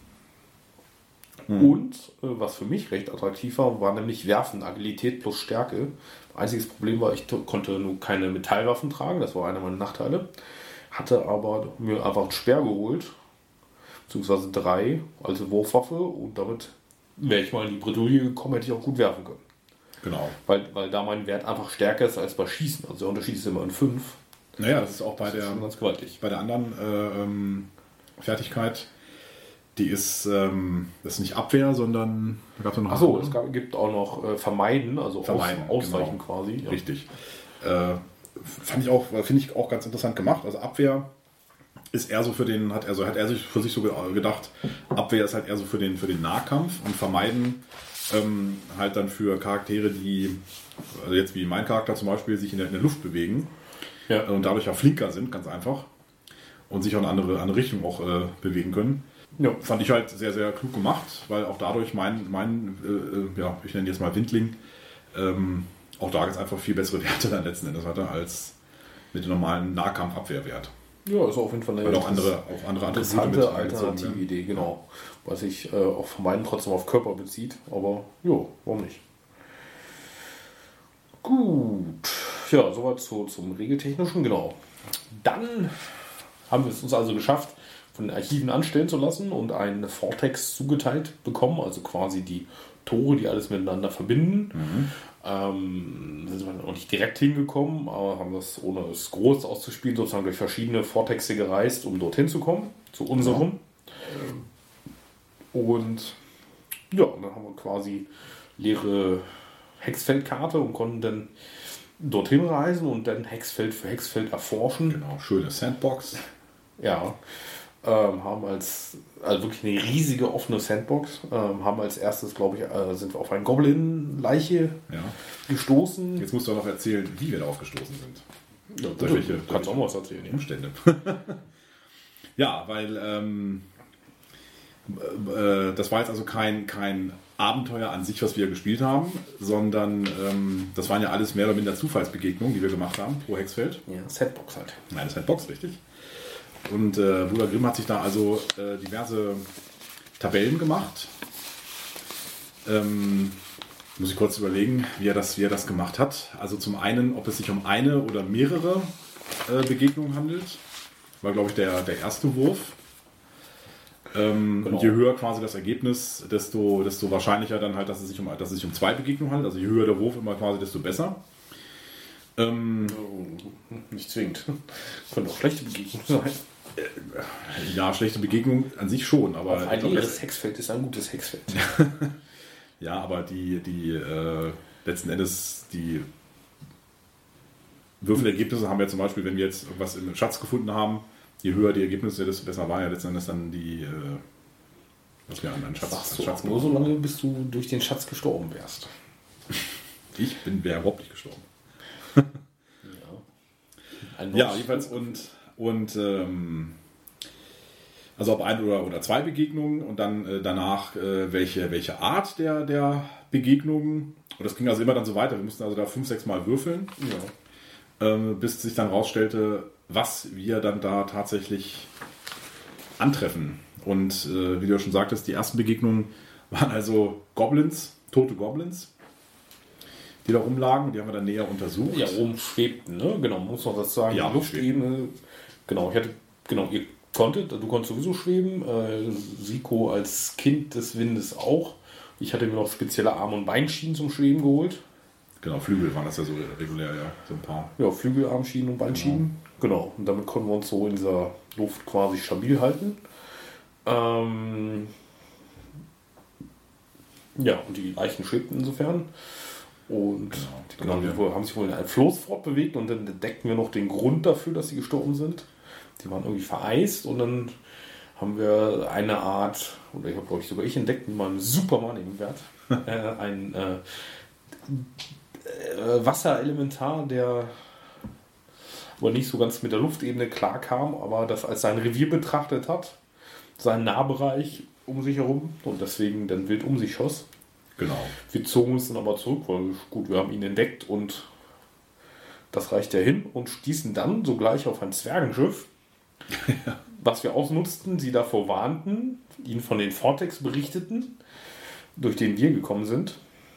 Und was für mich recht attraktiv war nämlich Werfen, Agilität plus Stärke. Einziges Problem war, ich konnte nur keine Metallwaffen tragen, das war einer meiner Nachteile. Hatte aber mir einfach einen Speer geholt, beziehungsweise 3 als Wurfwaffe, und damit wäre ich mal in die Bredouille gekommen, hätte ich auch gut werfen können. Genau. Weil da mein Wert einfach stärker ist als bei Schießen. Also der Unterschied ist immer in 5. Naja, das ist auch bei ganz gewaltig. Bei der anderen Fertigkeit, die ist, das ist nicht Abwehr, sondern da gab es noch. Achso, es gibt auch noch Vermeiden, also Ausweichen genau. quasi. Ja. Richtig. Finde ich auch ganz interessant gemacht. Also Abwehr ist eher so hat er sich für sich so gedacht, Abwehr ist halt eher so für den Nahkampf, und Vermeiden halt dann für Charaktere, die, also jetzt wie mein Charakter zum Beispiel, sich in der Luft bewegen, und dadurch auch flinker sind, ganz einfach, und sich auch in eine andere Richtung auch bewegen können. Ja, fand ich halt sehr, sehr klug gemacht, weil auch dadurch ich nenne ihn jetzt mal Windling, auch da jetzt einfach viel bessere Werte dann letzten Endes hatte, als mit dem normalen Nahkampfabwehrwert. Ja, ist auf jeden Fall eine andere interessante alternative Idee, genau. Was sich auch Vermeiden trotzdem auf Körper bezieht, aber jo, warum nicht? Gut, ja, soweit zum Regeltechnischen, genau. Dann haben wir es uns also geschafft, von den Archiven anstellen zu lassen und einen Vortex zugeteilt bekommen, also quasi die Tore, die alles miteinander verbinden. Sind wir noch nicht direkt hingekommen, aber haben das, ohne es groß auszuspielen, sozusagen durch verschiedene Vortexte gereist, um dorthin zu kommen, zu unserem. Und ja, dann haben wir quasi leere Hexfeldkarte und konnten dann dorthin reisen und dann Hexfeld für Hexfeld erforschen. Genau, schöne Sandbox. Ja, haben also wirklich eine riesige offene Sandbox, haben als erstes, glaube ich, sind wir auf eine Goblin-Leiche gestoßen. Jetzt musst du auch noch erzählen, wie wir darauf gestoßen sind. Ja, du kannst auch mal was erzählen. Ja. Umstände. Ja, weil das war jetzt also kein Abenteuer an sich, was wir gespielt haben, sondern das waren ja alles mehr oder minder Zufallsbegegnungen, die wir gemacht haben pro Hexfeld. Ja, Sandbox halt. Nein, Sandbox, richtig. Und Bruder Grimm hat sich da also diverse Tabellen gemacht. Muss ich kurz überlegen, wie er das gemacht hat. Also zum einen, ob es sich um eine oder mehrere Begegnungen handelt. War, glaube ich, der erste Wurf. Genau. Und je höher quasi das Ergebnis, desto wahrscheinlicher dann halt, dass es sich um 2 Begegnungen handelt. Also je höher der Wurf immer quasi, desto besser. Nicht zwingend. Können auch schlechte Begegnungen sein. Ja, schlechte Begegnung an sich schon, aber ein leeres Hexfeld ist ein gutes Hexfeld. Ja, aber die letzten Endes die Würfelergebnisse haben wir zum Beispiel, wenn wir jetzt irgendwas im Schatz gefunden haben, je höher die Ergebnisse, desto besser war ja letzten Endes dann die was wir an Schatz nur so lange, bis du durch den Schatz gestorben wärst. Ich wäre überhaupt nicht gestorben. Ja, jedenfalls und also ob 1 oder 2 Begegnungen und dann danach welche Art der Begegnungen. Und das ging also immer dann so weiter. Wir mussten also da 5-6 Mal würfeln, bis sich dann rausstellte, was wir dann da tatsächlich antreffen. Und wie du ja schon sagtest, die ersten Begegnungen waren also tote Goblins, die da rumlagen, die haben wir dann näher untersucht. Ja, rumschwebten, ne? Genau, man muss noch das sagen. Ja, die Luftebene, du konntest sowieso schweben. Siko als Kind des Windes auch. Ich hatte mir noch spezielle Arm- und Beinschienen zum Schweben geholt. Genau, Flügel waren das ja so regulär, ja, so ein paar. Ja, Flügel, Armschienen und Beinschienen. Genau, und damit konnten wir uns so in dieser Luft quasi stabil halten. Ja, und die Leichen schwebten insofern. Und die haben sich wohl in einen Floß fortbewegt und dann entdeckten wir noch den Grund dafür, dass sie gestorben sind. Die waren irgendwie vereist und dann haben wir eine Art, oder ich habe glaube ich sogar entdeckt mit meinem Superman-Wert, ein Wasserelementar, der aber nicht so ganz mit der Luftebene klarkam, aber das als sein Revier betrachtet hat, seinen Nahbereich um sich herum und deswegen dann wild um sich schoss. Genau. Wir zogen uns dann aber zurück, weil gut, wir haben ihn entdeckt und das reicht ja hin und stießen dann sogleich auf ein Zwergenschiff, was wir ausnutzten, sie davor warnten, ihnen von den Vortex berichteten, durch den wir gekommen sind.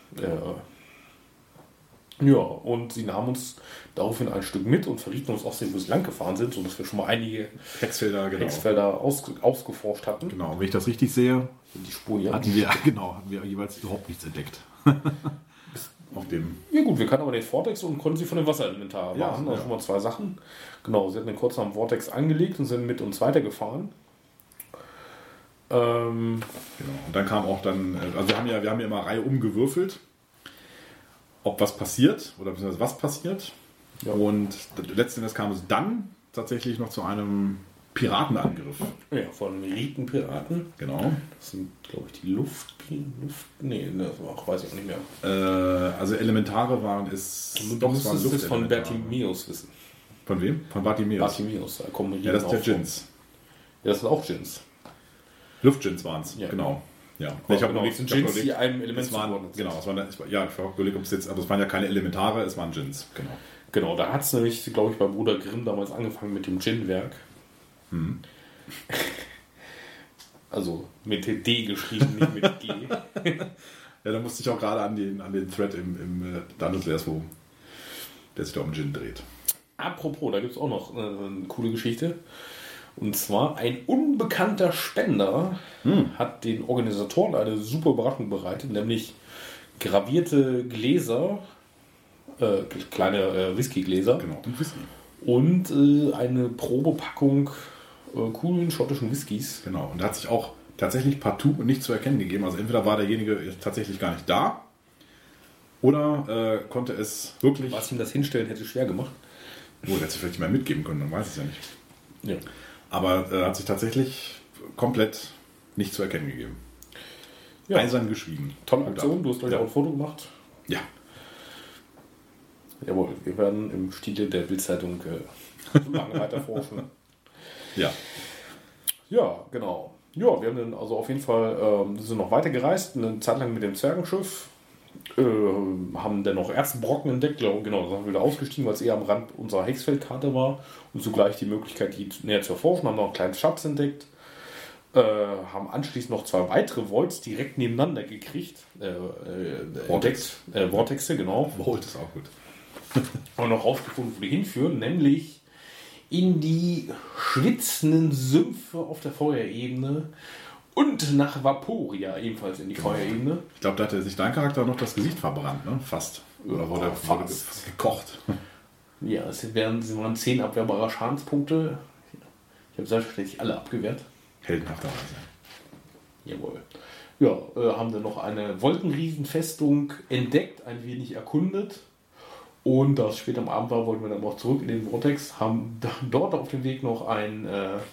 Ja, und sie nahmen uns daraufhin ein Stück mit und verrieten uns außerdem, wo sie lang gefahren sind, sodass wir schon mal einige Hexfelder ausgeforscht hatten. Genau, wenn ich das richtig sehe, die Spur ja hatten wir jeweils überhaupt nichts entdeckt. Auf dem. Ja gut, wir kannten aber den Vortex und konnten sie von dem Wasserelementar warnen. Also schon mal 2 Sachen. Genau, sie hatten den kurz am Vortex angelegt und sind mit uns weitergefahren. Genau, und dann kam auch also wir haben ja immer Reihe umgewürfelt, ob was passiert oder beziehungsweise was passiert. Ja. Und letzten Endes kam es dann tatsächlich noch zu einem Piratenangriff. Ja, von Ritenpiraten. Genau. Das sind, glaube ich, die Nee, das weiß ich auch nicht mehr. Also Elementare waren es. Du musstest es von Bartimeus wissen. Von wem? Von Bartimeus. Bartimeus, da kommen Riesen. Ja, das ist der Djinns. Ja, das sind auch Djinns. Luftdjinns waren es, ja. Genau. Ja. Ich habe überlegt, Djinns, die einem Element zugeordnet sind. Genau, es waren, ich habe überlegt, ob es jetzt, aber es waren ja keine Elementare, es waren Djinns, genau. Genau, da hat es nämlich, glaube ich, bei Bruder Grimm damals angefangen mit dem Djinn-Werk. Also mit D geschrieben, nicht mit G. Ja, da musste ich auch gerade an den Thread im Dungeons Layers, wo der sich da um Djinn dreht. Apropos, da gibt es auch noch eine coole Geschichte. Und zwar ein unbekannter Spender hat den Organisatoren eine super Überraschung bereitet, nämlich gravierte Gläser, kleine Whiskygläser. Genau, und Whisky. Und eine Probepackung coolen schottischen Whiskys. Genau, und da hat sich auch tatsächlich partout nicht zu erkennen gegeben. Also entweder war derjenige tatsächlich gar nicht da oder konnte es wirklich... Was ihm das Hinstellen hätte schwer gemacht. Oh, der hätte sich vielleicht nicht mehr mitgeben können, man weiß es ja nicht. Ja. Aber hat sich tatsächlich komplett nicht zu erkennen gegeben. Ja. Eisern geschwiegen. Tolle Aktion, du hast gleich auch ein Foto gemacht. Ja. Jawohl, wir werden im Stile der Bildzeitung lange weiter forschen. Ja. Ja, genau. Ja, wir haben dann also auf jeden Fall sind noch weiter gereist, eine Zeit lang mit dem Zwergenschiff, haben dann noch Erzbrocken entdeckt, genau, da sind wir wieder ausgestiegen, weil es eher am Rand unserer Hexfeldkarte war und zugleich die Möglichkeit, die näher zu erforschen, haben noch einen kleinen Schatz entdeckt, haben anschließend noch 2 weitere Voids direkt nebeneinander gekriegt, Vortexe, genau. Volt ist auch gut. Und noch rausgefunden, wo die hinführen, nämlich in die schwitzenden Sümpfe auf der Feuerebene und nach Vaporia, ebenfalls in die Feuerebene. Ich glaube, da hat sich dein Charakter noch das Gesicht verbrannt, ne? Fast. Oder wurde gekocht. Ja, es waren 10 abwehrbare Schadenspunkte. Ich habe selbstverständlich alle abgewehrt. Heldenhafterweise. Jawohl. Ja, haben dann noch eine Wolkenriesenfestung entdeckt, ein wenig erkundet. Und da es später am Abend war, wollten wir dann auch zurück in den Vortex, haben dort auf dem Weg noch einen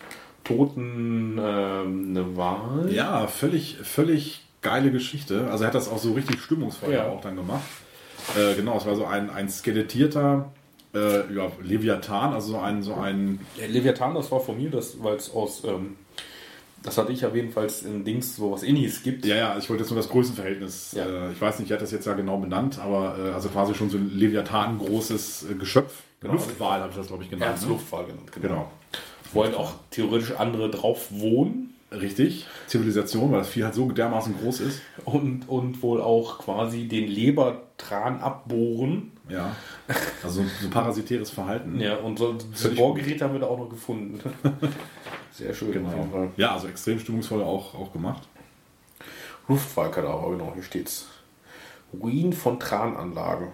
toten Wal. Ja, völlig geile Geschichte. Also er hat das auch so richtig stimmungsvoll auch dann gemacht. Genau, es war so ein skelettierter Leviathan, also so ein Leviathan, das war von mir, weil es aus... das hatte ich ja jedenfalls in Dings so was Ähnliches gibt. Ja, ich wollte jetzt nur das Größenverhältnis. Ja. Ich weiß nicht, ich hatte das jetzt ja genau benannt, aber also quasi schon so ein Leviathan großes Geschöpf. Genau. Luftwal habe ich das, glaube ich, genannt. Ja, Luftwal genannt, genau. Wo halt auch theoretisch andere drauf wohnen. Richtig. Zivilisation, weil das Vieh halt so dermaßen groß ist. Und wohl auch quasi den Lebertran abbohren. Ja. Also so parasitäres Verhalten. Ja, und so Bohrgeräte haben wir da auch noch gefunden. Sehr schön. Genau. Auf jeden Fall. Ja, also extrem stimmungsvoll auch gemacht. Luftfallkadaver, genau, hier steht's. Ruinen von Trananlagen.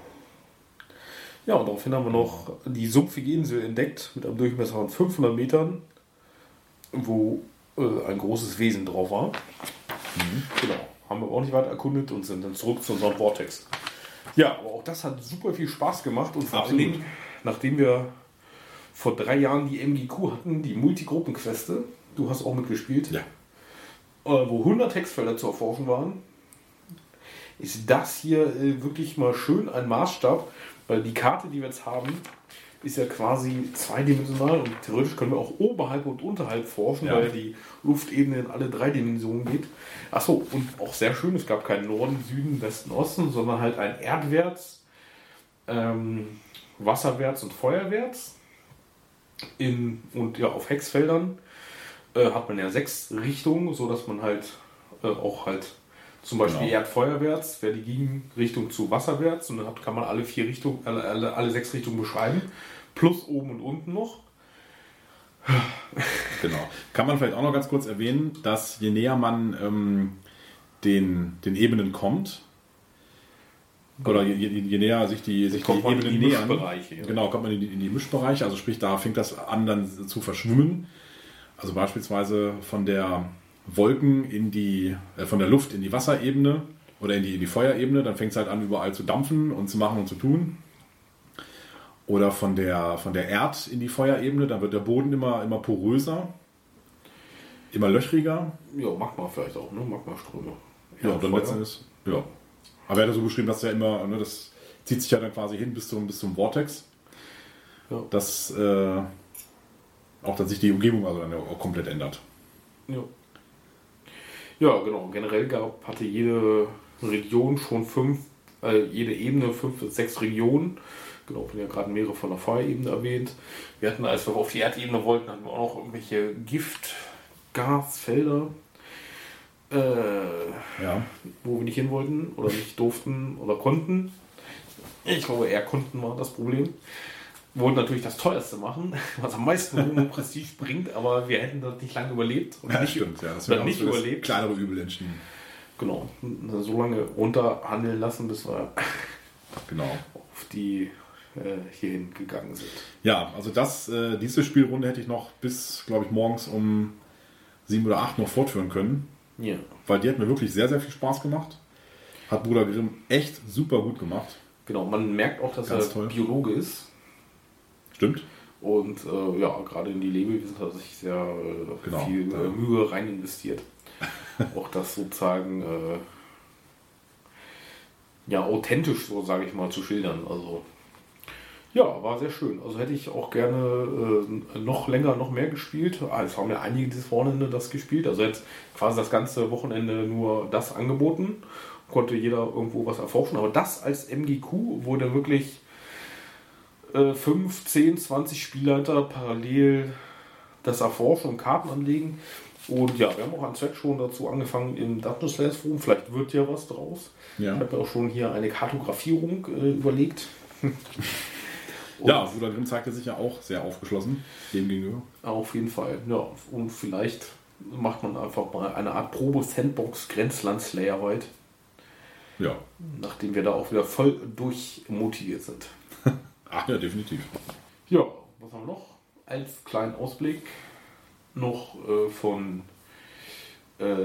Ja, und daraufhin haben wir noch die sumpfige Insel entdeckt mit einem Durchmesser von 500 Metern, wo ein großes Wesen drauf war. Genau, haben wir auch nicht weiter erkundet und sind dann zurück zu unserem Vortex. Ja, aber auch das hat super viel Spaß gemacht und vor allen Dingen, nachdem wir vor 3 Jahren die MGQ hatten, die Multigruppenqueste, du hast auch mitgespielt, ja. Wo 100 Hexfelder zu erforschen waren, ist das hier wirklich mal schön ein Maßstab, weil die Karte, die wir jetzt haben, ist ja quasi zweidimensional und theoretisch können wir auch oberhalb und unterhalb forschen, weil die Luftebene in alle 3 Dimensionen geht. Achso, und auch sehr schön, es gab keinen Norden, Süden, Westen, Osten, sondern halt ein erdwärts, wasserwärts und feuerwärts. Auf Hexfeldern hat man ja 6 Richtungen, sodass man halt auch halt zum Beispiel erdfeuerwärts wäre die Gegenrichtung zu wasserwärts und dann kann man alle 4 Richtungen, alle 6 Richtungen beschreiben, plus oben und unten noch. Genau. Kann man vielleicht auch noch ganz kurz erwähnen, dass je näher man den Ebenen kommt, oder je näher sich die Ebenen nähern, genau, kommt man in die Mischbereiche, also sprich, da fängt das an dann zu verschwimmen. Also beispielsweise von der Wolken von der Luft in die Wasserebene oder in die Feuerebene, dann fängt es halt an, überall zu dampfen und zu machen und zu tun. Oder von der Erd in die Feuerebene, dann wird der Boden immer poröser, immer löchriger. Ja, Magma vielleicht auch, ne? Magmaströme. Ja, und dann letztendlich, ja. Aber er hat ja so beschrieben, dass ja immer, ne, das zieht sich ja dann quasi hin bis zum Vortex. Ja. Dass auch dass sich die Umgebung also dann auch komplett ändert. Ja. Ja, genau. Generell hatte jede Region schon jede Ebene 5 bis 6 Regionen. Genau, ich habe ja gerade mehrere von der Feuerebene erwähnt. Wir hatten, als wir auf die Erdebene wollten, hatten wir auch noch irgendwelche Giftgasfelder, wo wir nicht hin wollten oder nicht durften oder konnten. Ich glaube, eher konnten war das Problem. Wir wollten natürlich das teuerste machen, was am meisten Ruhm und Prestige bringt, aber wir hätten das nicht lange überlebt. Und nicht, stimmt, ja. Das wäre nicht überlebt. Kleinere Übel entschieden. Genau, so lange runterhandeln lassen, bis wir auf die hierhin gegangen sind. Ja, also diese Spielrunde hätte ich noch bis, glaube ich, morgens um 7 oder 8 noch fortführen können. Ja. Weil die hat mir wirklich sehr, sehr viel Spaß gemacht. Hat Bruder Grimm echt super gut gemacht. Genau, man merkt auch, dass er Biologe ist. Stimmt. Und gerade in die Lebewesen hat er sich sehr viel Mühe rein investiert. Auch das sozusagen authentisch, so sage ich mal, zu schildern. Also ja, war sehr schön. Also hätte ich auch gerne noch länger, noch mehr gespielt. Es haben ja einige dieses Wochenende das gespielt. Also jetzt quasi das ganze Wochenende nur das angeboten. Konnte jeder irgendwo was erforschen. Aber das als MGQ wurde wirklich 5, 10, 20 Spielleiter parallel das erforschen und Karten anlegen. Und ja, wir haben auch einen Thread schon dazu angefangen im Dungeon Slayers Forum. Vielleicht wird ja was draus. Ja. Ich habe ja auch schon hier eine Kartografierung überlegt. Ja, Bruder Grimm zeigte sich ja auch sehr aufgeschlossen dem gegenüber. Auf jeden Fall, ja. Und vielleicht macht man einfach mal eine Art Probe-Sandbox-Grenzland-Slayer heute. Ja. Nachdem wir da auch wieder voll durchmotiviert sind. Ach ja, definitiv. Ja, was haben wir noch? Als kleinen Ausblick noch bei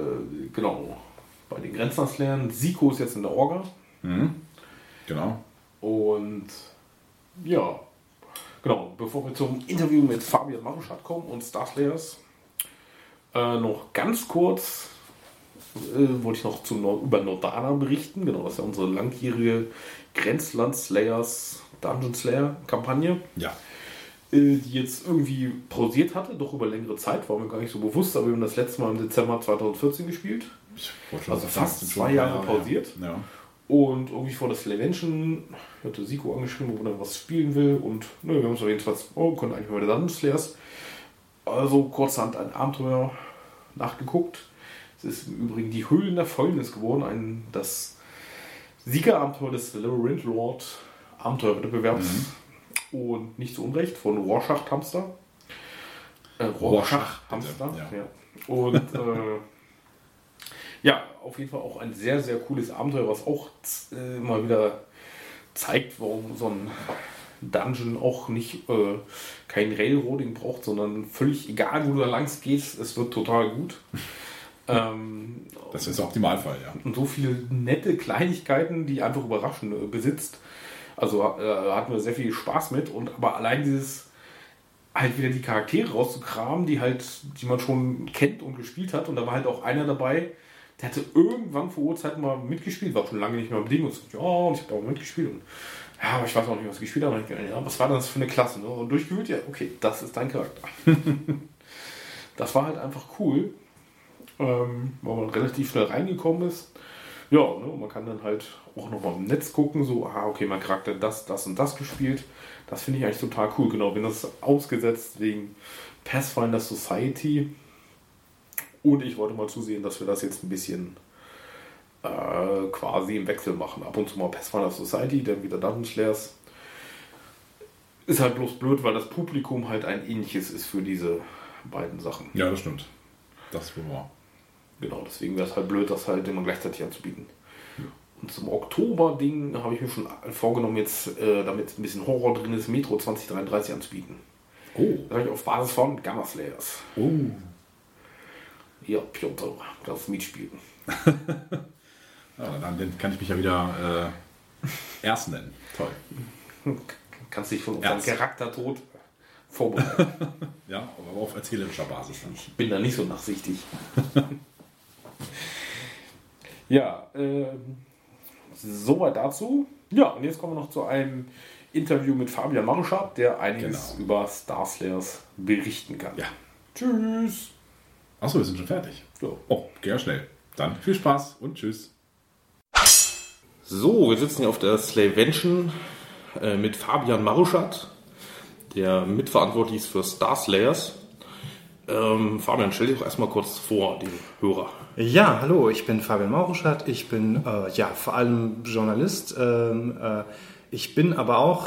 den Grenzland-Slayern. Siko ist jetzt in der Orga. Mhm. Genau. Und ja, genau, bevor wir zum Interview mit Fabian Maruschat kommen und Starslayers, noch ganz kurz wollte ich noch über Nordana berichten. Genau, das ist ja unsere langjährige Grenzland-Slayers Dungeon Slayer Kampagne. Ja. Die jetzt irgendwie pausiert hatte, doch über längere Zeit, war mir gar nicht so bewusst, aber wir haben das letzte Mal im Dezember 2014 gespielt. Also fast 2 Jahre pausiert. Ja. Und irgendwie vor der Slavention hatte Siko angeschrieben, ob er dann was spielen will. Und wir haben uns auf jeden Fall, konnte eigentlich mal wieder Dungeon Slayers. Also kurzerhand ein Abenteuer nachgeguckt. Es ist im Übrigen die Höhlen der Fäulnis geworden, das Siegerabenteuer des Labyrinth Lord Abenteuerwettbewerbs. Und nicht zu Unrecht von Rorschach Hamster. Rorschach Hamster. Ja. Und auf jeden Fall auch ein sehr, sehr cooles Abenteuer, was auch mal wieder zeigt, warum so ein Dungeon auch nicht kein Railroading braucht, sondern völlig egal, wo du da langs gehst, es wird total gut. Das ist der Optimalfall, ja. Und so viele nette Kleinigkeiten, die einfach überraschen besitzt. Also hatten wir sehr viel Spaß mit. Aber allein dieses halt wieder die Charaktere rauszukramen, die man schon kennt und gespielt hat. Und da war halt auch einer dabei, der hatte irgendwann vor Urzeiten mal mitgespielt, war schon lange nicht mehr im Ding und so, ja, und ich habe auch mitgespielt und ja, aber ich weiß auch nicht, was ich gespielt habe. Ja, was war das für eine Klasse? Ne? Und durchgewühlt, ja, okay, das ist dein Charakter. Das war halt einfach cool, weil man relativ schnell reingekommen ist. Ja, ne, man kann dann halt auch nochmal im Netz gucken, so, okay, mein Charakter hat das und das gespielt. Das finde ich eigentlich total cool, genau. Bin das ausgesetzt wegen Pathfinder Society. Und ich wollte mal zusehen, dass wir das jetzt ein bisschen quasi im Wechsel machen. Ab und zu mal Pathfinder Society, dann wieder Dungeon Slayers. Ist halt bloß blöd, weil das Publikum halt ein ähnliches ist für diese beiden Sachen. Ja, das stimmt. Das ist wohl wahr. Genau, deswegen wäre es halt blöd, das halt immer gleichzeitig anzubieten. Ja. Und zum Oktober-Ding habe ich mir schon vorgenommen, jetzt, damit ein bisschen Horror drin ist, Metro 2033 anzubieten. Oh. Das habe ich auf Basis von Gamma Slayers. Oh. Ja, Piotr, das mitspielen. Ja, dann kann ich mich ja wieder erst nennen. Toll. Kannst dich von unserem Charaktertod vorbereiten. Ja, aber auf erzählerischer Basis. Dann. Ich bin da nicht so nachsichtig. Ja, soweit dazu. Ja, und jetzt kommen wir noch zu einem Interview mit Fabian Maruschat, der einiges über Star Slayers berichten kann. Ja. Tschüss. Achso, wir sind schon fertig. Ja. Oh, geh ja schnell. Dann viel Spaß und tschüss. So, wir sitzen hier auf der Slavention mit Fabian Maruschat, der mitverantwortlich ist für Star Slayers. Fabian, stell dich doch erstmal kurz vor, den Hörer. Ja, hallo, ich bin Fabian Maruschat. Ich bin vor allem Journalist. Ich bin aber auch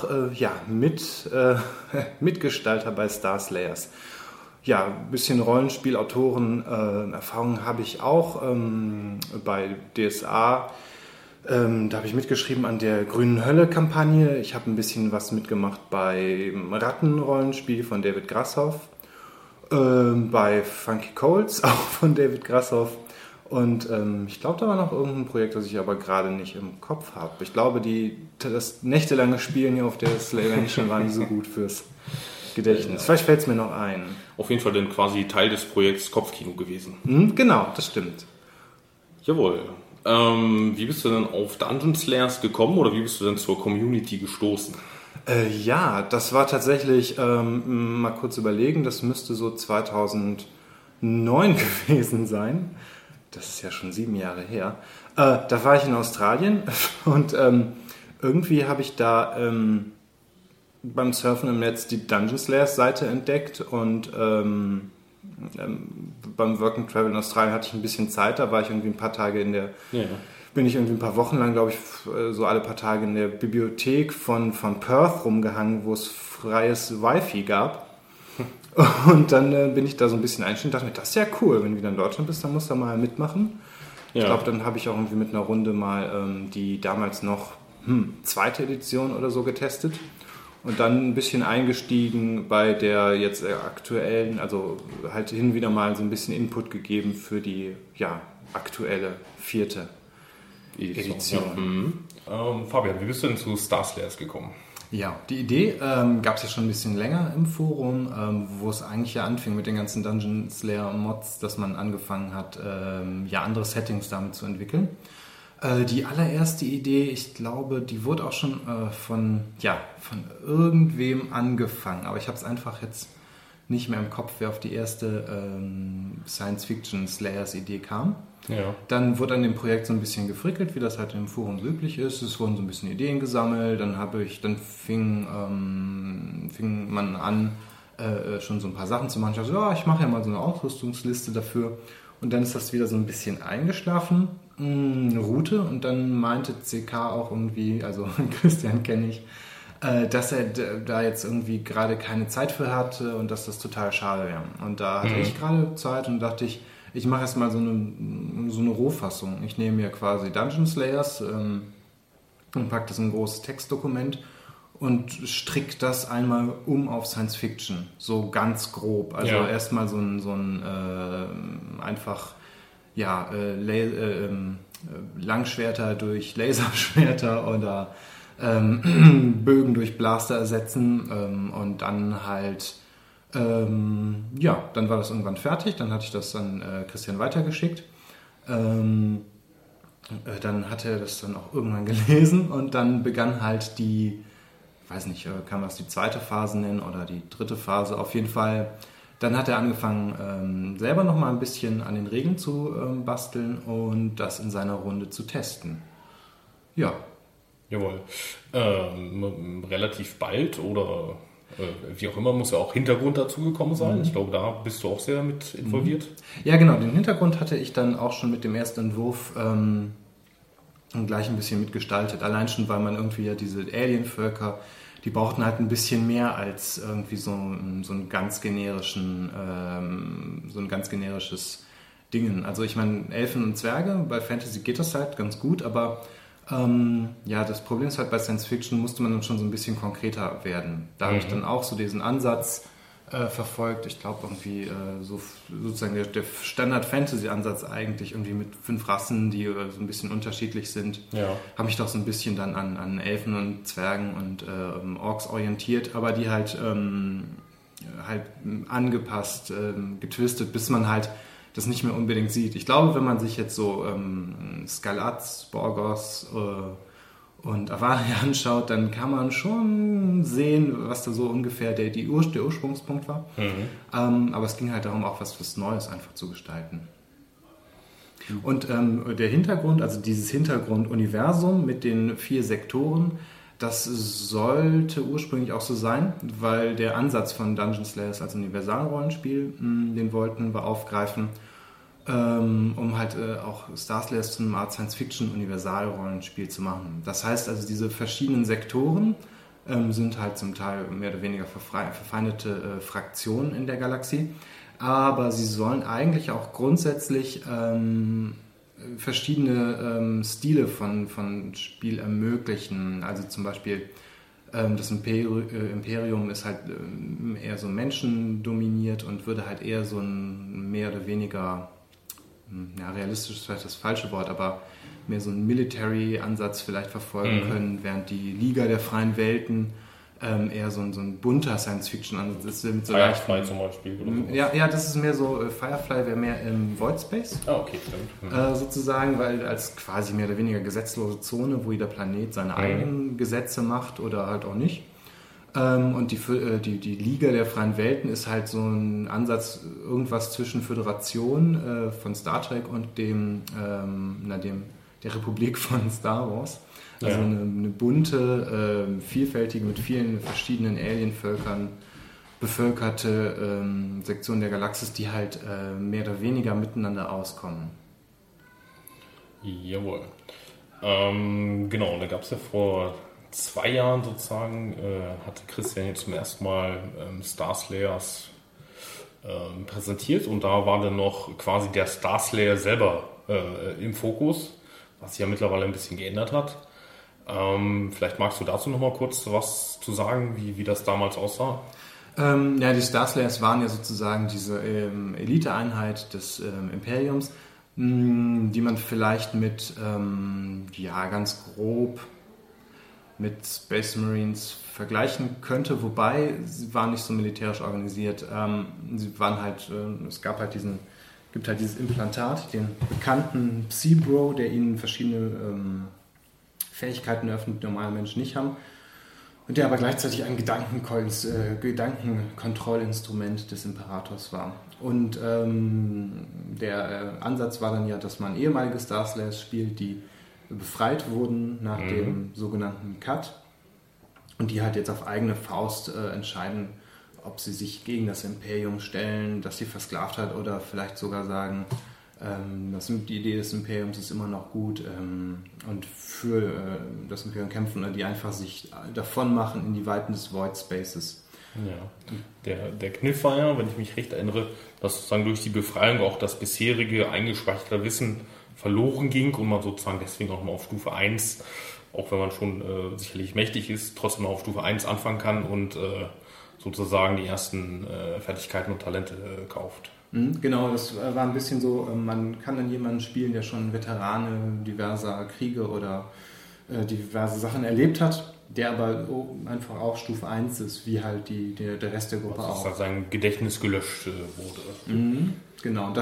Mitgestalter bei Star Slayers. Ja, ein bisschen Rollenspielautoren Erfahrung habe ich auch bei DSA. Da habe ich mitgeschrieben an der Grünen Hölle-Kampagne. Ich habe ein bisschen was mitgemacht beim Rattenrollenspiel von David Grashoff. Bei Funky Colds, auch von David Grashoff. Und ich glaube, da war noch irgendein Projekt, das ich aber gerade nicht im Kopf habe. Ich glaube, das nächtelange Spielen hier auf der Slavention war nicht so gut fürs Gedächtnis. Vielleicht fällt es mir noch ein. Auf jeden Fall dann quasi Teil des Projekts Kopfkino gewesen. Genau, das stimmt. Jawohl. Wie bist du denn auf Dungeon Slayers gekommen oder wie bist du denn zur Community gestoßen? Das war tatsächlich, mal kurz überlegen, das müsste so 2009 gewesen sein. Das ist ja schon 7 Jahre her. Da war ich in Australien und irgendwie habe ich da beim Surfen im Netz die Dungeon Slayers Seite entdeckt und beim Work and Travel in Australien hatte ich ein bisschen Zeit, da war ich irgendwie ein paar Tage bin ich irgendwie ein paar Wochen lang, glaube ich, so alle paar Tage in der Bibliothek von Perth rumgehangen, wo es freies Wi-Fi gab. Und dann bin ich da so ein bisschen eingestiegen und dachte mir, das ist ja cool, wenn du wieder in Deutschland bist, dann musst du da mal mitmachen. Ja. Ich glaube, dann habe ich auch irgendwie mit einer Runde mal die damals noch 2. Edition oder so getestet. Und dann ein bisschen eingestiegen bei der jetzt aktuellen, also halt hin wieder mal so ein bisschen Input gegeben für die aktuelle 4. Edition. Ja. Fabian, wie bist du denn zu Star Slayers gekommen? Ja, die Idee gab es ja schon ein bisschen länger im Forum, wo es eigentlich ja anfing mit den ganzen Dungeon Slayer Mods, dass man angefangen hat, andere Settings damit zu entwickeln. Die allererste Idee, ich glaube, die wurde auch schon von irgendwem angefangen, aber ich habe es einfach jetzt nicht mehr im Kopf, wer auf die erste Science-Fiction-Slayers-Idee kam. Ja. Dann wurde an dem Projekt so ein bisschen gefrickelt, wie das halt im Forum so üblich ist. Es wurden so ein bisschen Ideen gesammelt, dann fing man an, schon so ein paar Sachen zu machen. Ich dachte, ich mache ja mal so eine Ausrüstungsliste dafür. Und dann ist das wieder so ein bisschen eingeschlafen, eine Route. Und dann meinte CK auch irgendwie, also Christian kenne ich, dass er da jetzt irgendwie gerade keine Zeit für hatte und dass das total schade wäre. Und da hatte ich gerade Zeit und dachte ich mache erst mal so eine Rohfassung. Ich nehme mir quasi Dungeon Slayers und packe das in ein großes Textdokument und stricke das einmal auf Science Fiction, so ganz grob. Also erstmal so ein einfach Langschwerter durch Laserschwerter oder Bögen durch Blaster ersetzen und dann halt dann war das irgendwann fertig, dann hatte ich das an Christian weitergeschickt. Dann hat er das dann auch irgendwann gelesen und dann begann halt die, weiß nicht, kann man es die zweite Phase nennen oder die dritte Phase, auf jeden Fall. Dann hat er angefangen, selber noch mal ein bisschen an den Regeln zu basteln und das in seiner Runde zu testen. Ja. Jawohl. Relativ bald oder wie auch immer, muss ja auch Hintergrund dazu gekommen sein. Ich glaube, da bist du auch sehr mit involviert. Ja, genau. Den Hintergrund hatte ich dann auch schon mit dem ersten Entwurf gleich ein bisschen mitgestaltet. Allein schon, weil man irgendwie ja diese Alienvölker, die brauchten halt ein bisschen mehr als irgendwie so ein ganz generisches Dingen. Also ich meine, Elfen und Zwerge, bei Fantasy geht das halt ganz gut, aber das Problem ist halt, bei Science Fiction musste man dann schon so ein bisschen konkreter werden. Da habe ich dann auch so diesen Ansatz verfolgt. Ich glaube irgendwie sozusagen der Standard-Fantasy-Ansatz eigentlich irgendwie mit 5 Rassen, die so ein bisschen unterschiedlich sind. Ja. Habe mich doch so ein bisschen dann an Elfen und Zwergen und Orks orientiert, aber die halt angepasst, getwistet, bis man halt das nicht mehr unbedingt sieht. Ich glaube, wenn man sich jetzt so Skalats, Borgos und Avaria anschaut, dann kann man schon sehen, was da so ungefähr der Ursprungspunkt war. Aber es ging halt darum, auch was Neues einfach zu gestalten. Und der Hintergrund, also dieses Hintergrunduniversum mit den 4 Sektoren, das sollte ursprünglich auch so sein, weil der Ansatz von Dungeon Slayers als Universalrollenspiel, den wollten wir aufgreifen, um halt auch Star Slayers zu einem Art Science-Fiction-Universalrollenspiel zu machen. Das heißt also, diese verschiedenen Sektoren sind halt zum Teil mehr oder weniger verfeindete Fraktionen in der Galaxie, aber sie sollen eigentlich auch grundsätzlich verschiedene Stile von Spiel ermöglichen. Also zum Beispiel das Imperium ist halt eher so menschendominiert und würde halt eher so ein mehr oder weniger, realistisch ist vielleicht das falsche Wort, aber mehr so einen Military-Ansatz vielleicht verfolgen können, während die Liga der freien Welten eher so ein bunter Science-Fiction-Ansatz ist. Mit so Firefly zum Beispiel. Oder ja, das ist mehr so, Firefly wäre mehr im Void Space. Ah, okay, stimmt. Sozusagen, weil als quasi mehr oder weniger gesetzlose Zone, wo jeder Planet seine eigenen Gesetze macht oder halt auch nicht. Und die Liga der freien Welten ist halt so ein Ansatz, irgendwas zwischen Föderation von Star Trek und der Republik von Star Wars. Also eine bunte, vielfältige, mit vielen verschiedenen Alienvölkern bevölkerte Sektion der Galaxis, die halt mehr oder weniger miteinander auskommen. Jawohl. Genau, da gab es ja vor 2 Jahren sozusagen, hatte Christian jetzt zum ersten Mal Star Slayers präsentiert und da war dann noch quasi der Star Slayer selber im Fokus, was sich ja mittlerweile ein bisschen geändert hat. Vielleicht magst du dazu noch mal kurz was zu sagen, wie das damals aussah? Die Star Slayers waren ja sozusagen diese Elite-Einheit des Imperiums, die man vielleicht mit, ganz grob mit Space Marines vergleichen könnte, wobei sie waren nicht so militärisch organisiert. Sie waren halt, gibt halt dieses Implantat, den bekannten Psi-Bro, der ihnen verschiedene Fähigkeiten eröffnet, die normale Menschen nicht haben. Und der aber gleichzeitig ein Gedankenkontrollinstrument des Imperators war. Und der Ansatz war dann ja, dass man ehemalige Star Slayers spielt, die befreit wurden nach dem sogenannten Cut und die halt jetzt auf eigene Faust entscheiden, ob sie sich gegen das Imperium stellen, das sie versklavt hat, oder vielleicht sogar sagen, die Idee des Imperiums ist immer noch gut und für das Imperium kämpfen, oder die einfach sich davon machen in die Weiten des Void Spaces. Ja, der Kniff war ja, wenn ich mich recht erinnere, dass sozusagen durch die Befreiung auch das bisherige eingespeicherte Wissen verloren ging und man sozusagen deswegen auch mal auf Stufe 1, auch wenn man schon sicherlich mächtig ist, trotzdem noch auf Stufe 1 anfangen kann und sozusagen die ersten Fertigkeiten und Talente kauft. Genau, das war ein bisschen so, man kann dann jemanden spielen, der schon Veterane diverser Kriege oder diverse Sachen erlebt hat, der aber einfach auch Stufe 1 ist, wie halt der Rest der Gruppe auch. Dass sein Gedächtnis gelöscht wurde. Genau, und das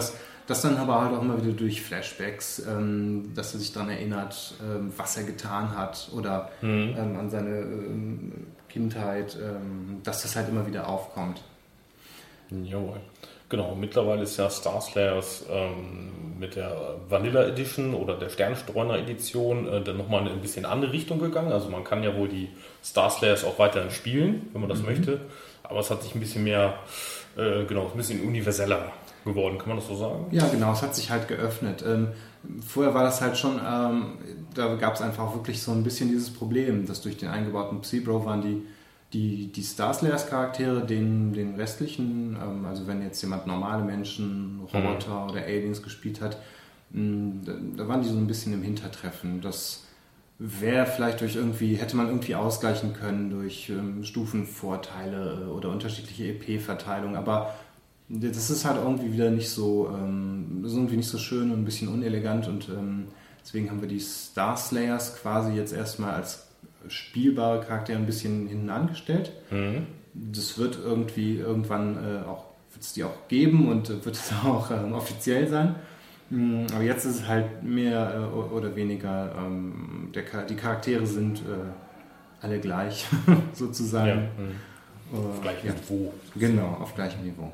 Das dann aber halt auch immer wieder durch Flashbacks, dass er sich daran erinnert, was er getan hat oder an seine Kindheit, dass das halt immer wieder aufkommt. Jawohl. Genau, mittlerweile ist ja Star Slayers mit der Vanilla Edition oder der Sternstreuner Edition dann nochmal ein bisschen andere Richtung gegangen. Also man kann ja wohl die Star Slayers auch weiterhin spielen, wenn man das möchte. Aber es hat sich ein bisschen mehr, ein bisschen universeller geworden, kann man das so sagen? Ja, genau, es hat sich halt geöffnet. Vorher war das halt schon, da gab es einfach wirklich so ein bisschen dieses Problem, dass durch den eingebauten Psy-Bro waren die Star Slayers Charaktere den restlichen, also wenn jetzt jemand normale Menschen, Roboter oder Aliens gespielt hat, da waren die so ein bisschen im Hintertreffen. Das wäre vielleicht hätte man irgendwie ausgleichen können durch Stufenvorteile oder unterschiedliche EP-Verteilung, aber das ist halt irgendwie wieder nicht so, schön und ein bisschen unelegant und deswegen haben wir die Star Slayers quasi jetzt erstmal als spielbare Charaktere ein bisschen hinten angestellt. Das wird irgendwann wird es die auch geben und wird es auch offiziell sein. Aber jetzt ist es halt mehr oder weniger, die Charaktere sind alle gleich sozusagen. Ja. Auf gleichem Niveau. Genau, auf gleichem Niveau.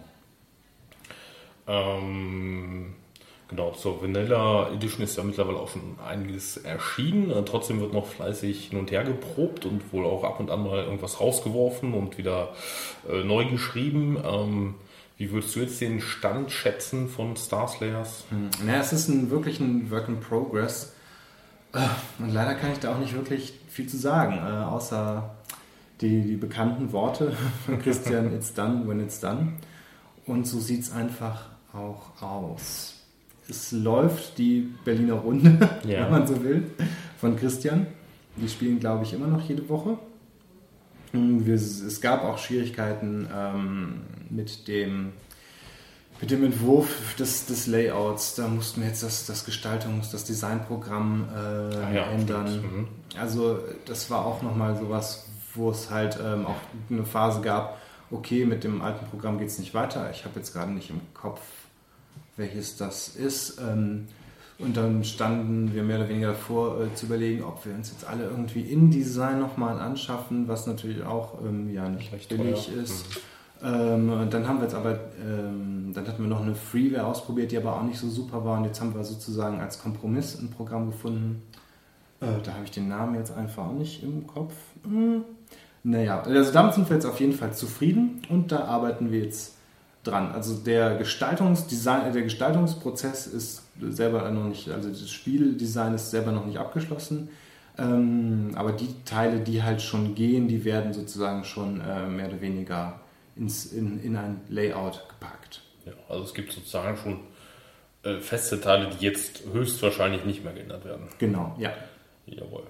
Genau, zur Vanilla Edition ist ja mittlerweile auch schon einiges erschienen. Trotzdem wird noch fleißig hin und her geprobt und wohl auch ab und an mal irgendwas rausgeworfen und wieder neu geschrieben. Wie würdest du jetzt den Stand schätzen von Star Slayers? Es ist wirklich ein Work in Progress. Und leider kann ich da auch nicht wirklich viel zu sagen, außer die bekannten Worte von Christian, it's done when it's done. Und so sieht es einfach auch aus. Es läuft die Berliner Runde, wenn man so will, von Christian. Die spielen, glaube ich, immer noch jede Woche. Es gab auch Schwierigkeiten mit dem Entwurf des Layouts. Da mussten wir jetzt das Designprogramm ändern. Also das war auch nochmal sowas, wo es halt auch eine Phase gab, okay, mit dem alten Programm geht es nicht weiter. Ich habe jetzt gerade nicht im Kopf, welches das ist. Und dann standen wir mehr oder weniger davor, zu überlegen, ob wir uns jetzt alle irgendwie InDesign nochmal anschaffen, was natürlich auch nicht recht billig ist. Dann haben wir jetzt aber, dann hatten wir noch eine Freeware ausprobiert, die aber auch nicht so super war. Und jetzt haben wir sozusagen als Kompromiss ein Programm gefunden. Da habe ich den Namen jetzt einfach auch nicht im Kopf. Naja, also damit sind wir jetzt auf jeden Fall zufrieden und da arbeiten wir jetzt dran. Also der Gestaltungsprozess ist selber noch nicht, also das Spieldesign ist selber noch nicht abgeschlossen, aber die Teile, die halt schon gehen, die werden sozusagen schon mehr oder weniger in ein Layout gepackt. Ja, also es gibt sozusagen schon feste Teile, die jetzt höchstwahrscheinlich nicht mehr geändert werden. Genau, ja. Jawohl.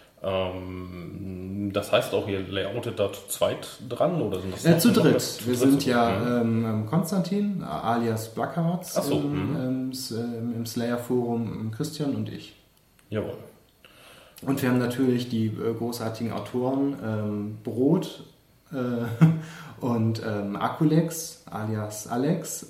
Das heißt auch, ihr layoutet da zu zweit dran? Oder sind das zu dritt. Wir sind ja Konstantin, alias Blackhearts, im Slayer-Forum, Christian und ich. Jawohl. Und wir haben natürlich die großartigen Autoren Brot und Akulex, alias Alex,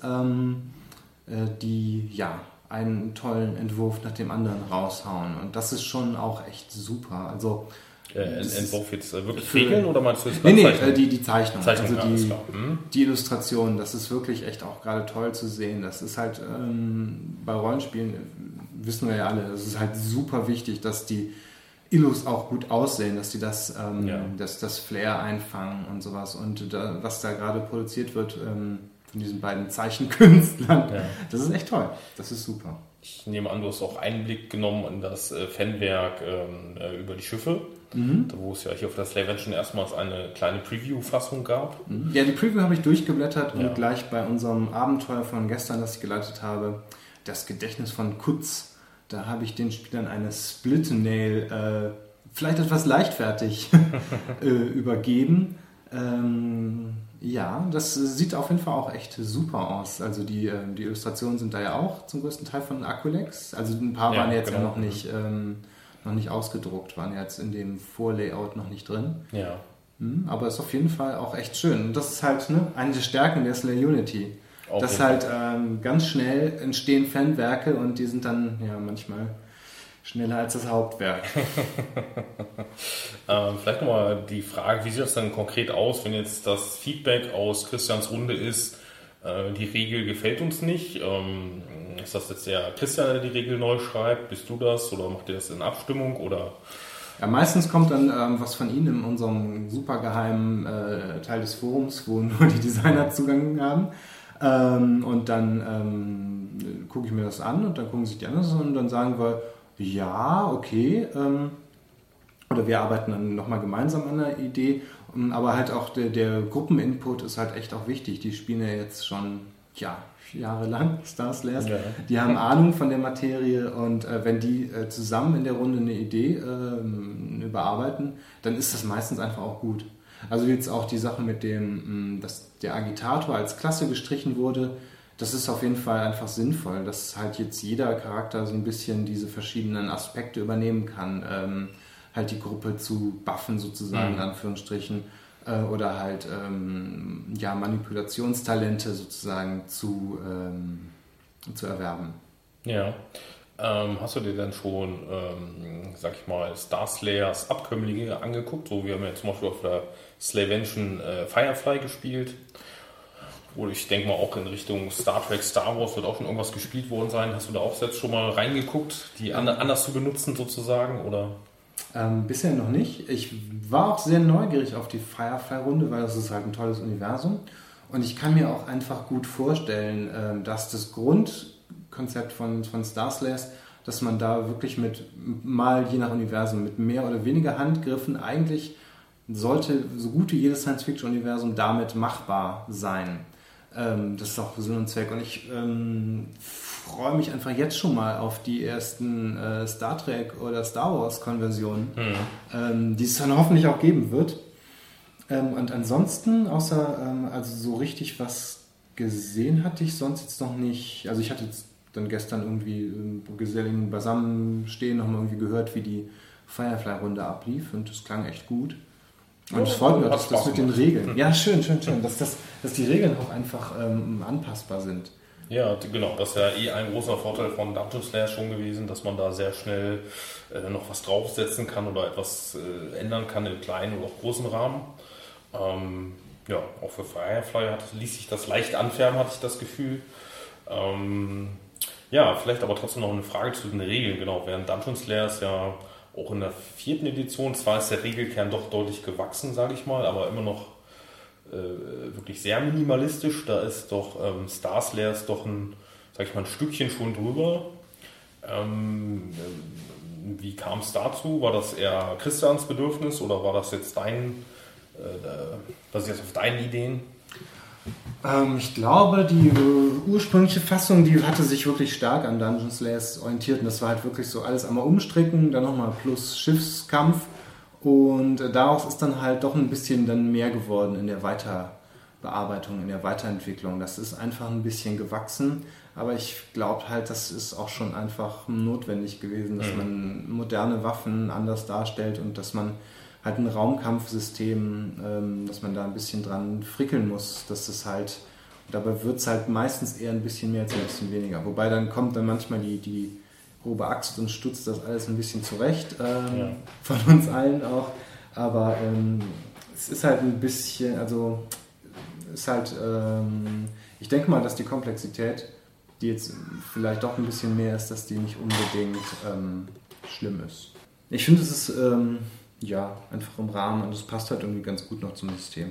die einen tollen Entwurf nach dem anderen raushauen. Und das ist schon auch echt super. Also Entwurf jetzt wirklich Regeln oder meinst du jetzt die Zeichnung. Also die Illustration, das ist wirklich echt auch gerade toll zu sehen. Das ist halt bei Rollenspielen, wissen wir ja alle, das ist halt super wichtig, dass die Illus auch gut aussehen, dass die das Flair einfangen und sowas. Und was da gerade produziert wird von diesen beiden Zeichenkünstlern, das ist echt toll. Das ist super. Ich nehme an, du hast auch Einblick genommen in das Fanwerk über die Schiffe, wo es ja hier auf der Slavention erstmals eine kleine Preview-Fassung gab. Ja, die Preview habe ich durchgeblättert und gleich bei unserem Abenteuer von gestern, das ich geleitet habe, das Gedächtnis von Kutz, da habe ich den Spielern eine Split-Nail vielleicht etwas leichtfertig übergeben. Ja, das sieht auf jeden Fall auch echt super aus. Also die Illustrationen sind da ja auch zum größten Teil von Akulex. Also ein paar waren jetzt ja noch nicht ausgedruckt, waren jetzt in dem Vorlayout noch nicht drin. Ja. Aber ist auf jeden Fall auch echt schön. Und das ist halt eine der Stärken der Slayer Unity. dass halt ganz schnell entstehen Fanwerke und die sind dann ja manchmal schneller als das Hauptwerk. Vielleicht nochmal die Frage, wie sieht das dann konkret aus, wenn jetzt das Feedback aus Christians Runde ist, die Regel gefällt uns nicht? Ist das jetzt der Christian, der die Regel neu schreibt? Bist du das oder macht ihr das in Abstimmung? Oder? Ja, meistens kommt dann was von Ihnen in unserem supergeheimen Teil des Forums, wo nur die Designer Zugang haben. Und dann gucke ich mir das an und dann gucken sich die anderen an und dann sagen wir, ja, okay. Oder wir arbeiten dann nochmal gemeinsam an der Idee. Aber halt auch der Gruppeninput ist halt echt auch wichtig. Die spielen ja jetzt schon jahrelang Star Slayers. Ja. Die haben Ahnung von der Materie und wenn die zusammen in der Runde eine Idee überarbeiten, dann ist das meistens einfach auch gut. Also jetzt auch die Sache mit dem, dass der Agitator als Klasse gestrichen wurde, das ist auf jeden Fall einfach sinnvoll, dass halt jetzt jeder Charakter so ein bisschen diese verschiedenen Aspekte übernehmen kann. Halt die Gruppe zu buffen sozusagen, in Anführungsstrichen, oder halt Manipulationstalente sozusagen zu erwerben. Ja. Hast du dir dann schon, sag ich mal, Star Slayers Abkömmlinge angeguckt? So, wir haben ja zum Beispiel auf der Slavention Firefly gespielt. Oder ich denke mal auch in Richtung Star Trek, Star Wars wird auch schon irgendwas gespielt worden sein. Hast du da auch selbst schon mal reingeguckt, die anders zu benutzen sozusagen? Oder? Bisher noch nicht. Ich war auch sehr neugierig auf die Firefly-Runde, weil das ist halt ein tolles Universum. Und ich kann mir auch einfach gut vorstellen, dass das Grundkonzept von Star Slayers, dass man da wirklich je nach Universum, mit mehr oder weniger Handgriffen eigentlich sollte so gut wie jedes Science-Fiction-Universum damit machbar sein. Das ist auch Sinn und Zweck. Und ich freue mich einfach jetzt schon mal auf die ersten Star Trek oder Star Wars Konversionen, die es dann hoffentlich auch geben wird. Und ansonsten, außer also so richtig was gesehen hatte ich sonst jetzt noch nicht. Also ich hatte jetzt dann gestern irgendwie im geselligen Beisammenstehen nochmal irgendwie gehört, wie die Firefly-Runde ablief und das klang echt gut. Und es freut mich, dass das mit den Regeln. Ja, schön. Dass die Regeln auch einfach anpassbar sind. Ja, genau. Das ist ja ein großer Vorteil von Dungeon Slayer schon gewesen, dass man da sehr schnell noch was draufsetzen kann oder etwas ändern kann im kleinen oder auch großen Rahmen. Auch für Firefly ließ sich das leicht anfärben, hatte ich das Gefühl. Vielleicht aber trotzdem noch eine Frage zu den Regeln. Genau, während Dungeon Slayers ja auch in der 4. Edition, zwar ist der Regelkern doch deutlich gewachsen, sage ich mal, aber immer noch wirklich sehr minimalistisch. Da ist doch Star Slayers doch ein Stückchen schon drüber. Wie kam es dazu? War das eher Christians Bedürfnis oder war das jetzt basiert auf deinen Ideen? Ich glaube, die ursprüngliche Fassung, die hatte sich wirklich stark an Dungeon Slayers orientiert und das war halt wirklich so alles einmal umstricken, dann nochmal plus Schiffskampf und daraus ist dann halt doch ein bisschen dann mehr geworden in der Weiterbearbeitung, in der Weiterentwicklung. Das ist einfach ein bisschen gewachsen, aber ich glaube halt, das ist auch schon einfach notwendig gewesen, dass man moderne Waffen anders darstellt und dass man halt ein Raumkampfsystem, dass man da ein bisschen dran frickeln muss, dass es halt, dabei wird es halt meistens eher ein bisschen mehr als ein bisschen weniger. Wobei dann kommt dann manchmal die grobe Axt und stutzt das alles ein bisschen zurecht, von uns allen auch. Aber es ist halt ein bisschen, also ist halt, ich denke mal, dass die Komplexität, die jetzt vielleicht doch ein bisschen mehr ist, dass die nicht unbedingt schlimm ist. Ich finde, es ist einfach im Rahmen und es passt halt irgendwie ganz gut noch zum System.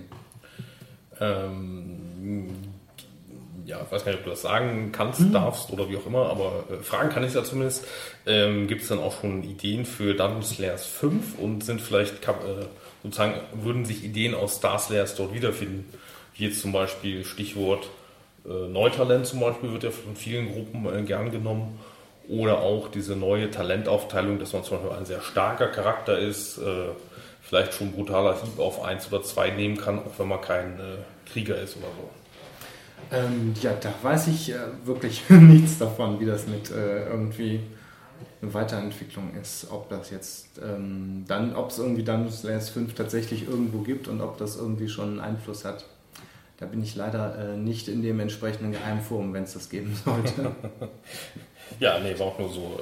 Ich weiß gar nicht, ob du das sagen kannst, darfst oder wie auch immer, aber fragen kann ich ja zumindest. Gibt es dann auch schon Ideen für Dungeon Slayers 5 und sind vielleicht würden sich Ideen aus Star Slayers dort wiederfinden? Wie jetzt zum Beispiel Stichwort Neutalent zum Beispiel wird ja von vielen Gruppen gern genommen. Oder auch diese neue Talentaufteilung, dass man zum Beispiel ein sehr starker Charakter ist, vielleicht schon brutaler Hieb auf 1 oder 2 nehmen kann, auch wenn man kein Krieger ist oder so. Da weiß ich wirklich nichts davon, wie das mit irgendwie eine Weiterentwicklung ist. Ob das jetzt ob es irgendwie Dungeon Slayers 5 tatsächlich irgendwo gibt und ob das irgendwie schon einen Einfluss hat. Da bin ich leider nicht in dem entsprechenden Geheimforum, wenn es das geben sollte. Ja, nee, war auch nur so.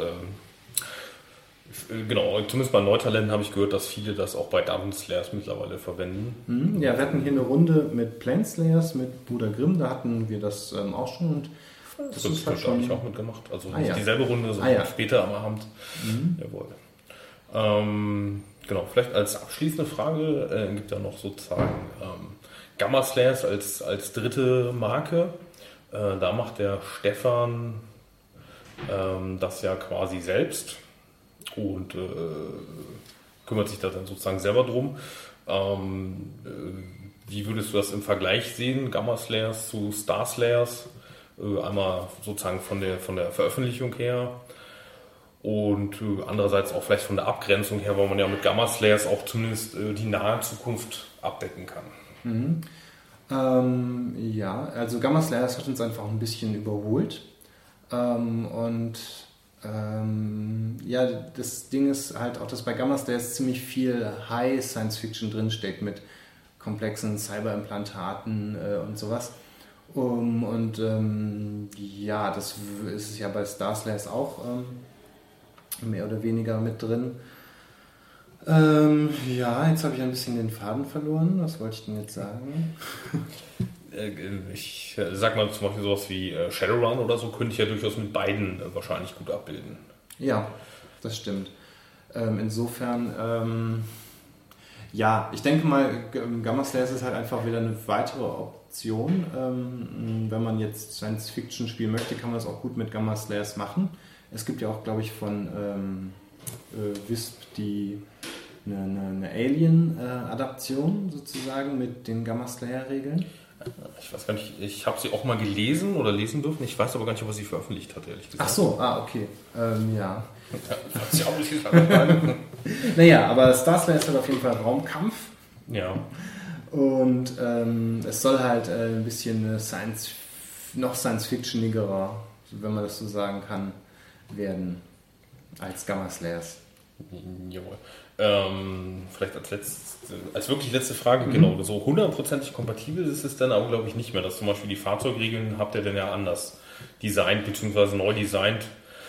Genau, zumindest bei Neutalenten habe ich gehört, dass viele das auch bei Dungeon Slayers mittlerweile verwenden. Ja, wir hatten hier eine Runde mit Planeslayers, mit Bruder Grimm, da hatten wir das auch schon. Und das ist halt schon... habe ich auch mitgemacht. Also nicht dieselbe Runde, sondern später am Abend. Jawohl. Genau, vielleicht als abschließende Frage gibt es ja noch sozusagen Gamma Slayers als dritte Marke. Da macht der Stefan das ja quasi selbst und kümmert sich da dann sozusagen selber drum. Wie würdest du das im Vergleich sehen, Gamma Slayers zu Star Slayers? Einmal sozusagen von der Veröffentlichung her und andererseits auch vielleicht von der Abgrenzung her, weil man ja mit Gamma Slayers auch zumindest die nahe Zukunft abdecken kann. Ja, also Gamma Slayers hat uns einfach ein bisschen überholt. Ja, das Ding ist halt auch, dass bei Gamma Slayers ziemlich viel High Science Fiction drinsteckt mit komplexen Cyberimplantaten und sowas. Ja, das ist ja bei Star Slayers auch mehr oder weniger mit drin. Ja, jetzt habe ich ein bisschen den Faden verloren. Was wollte ich denn jetzt sagen? Ich sag mal zum Beispiel sowas wie Shadowrun oder so, könnte ich ja durchaus mit beiden wahrscheinlich gut abbilden. Ja, das stimmt. Insofern, ja, ich denke mal, Gamma Slayers ist halt einfach wieder eine weitere Option. Wenn man jetzt Science-Fiction spielen möchte, kann man das auch gut mit Gamma Slayers machen. Es gibt ja auch, glaube ich, von Wisp eine Alien-Adaption sozusagen mit den Gamma Slayer-Regeln. Ich weiß gar nicht, ich habe sie auch mal gelesen oder lesen dürfen. Ich weiß aber gar nicht, ob er sie veröffentlicht hat, ehrlich gesagt. Ach so, okay. Ja. Ich habe sie auch nicht gesagt. Naja, aber Star Slayer ist halt auf jeden Fall Raumkampf. Ja. Und es soll halt ein bisschen noch Science-Fictionigerer, wenn man das so sagen kann, werden als Gamma Slayers. Jawohl. Vielleicht als wirklich letzte Frage, genau, so 100% kompatibel ist es dann aber, glaube ich, nicht mehr. Dass zum Beispiel die Fahrzeugregeln habt ihr dann ja anders designt bzw. neu designt.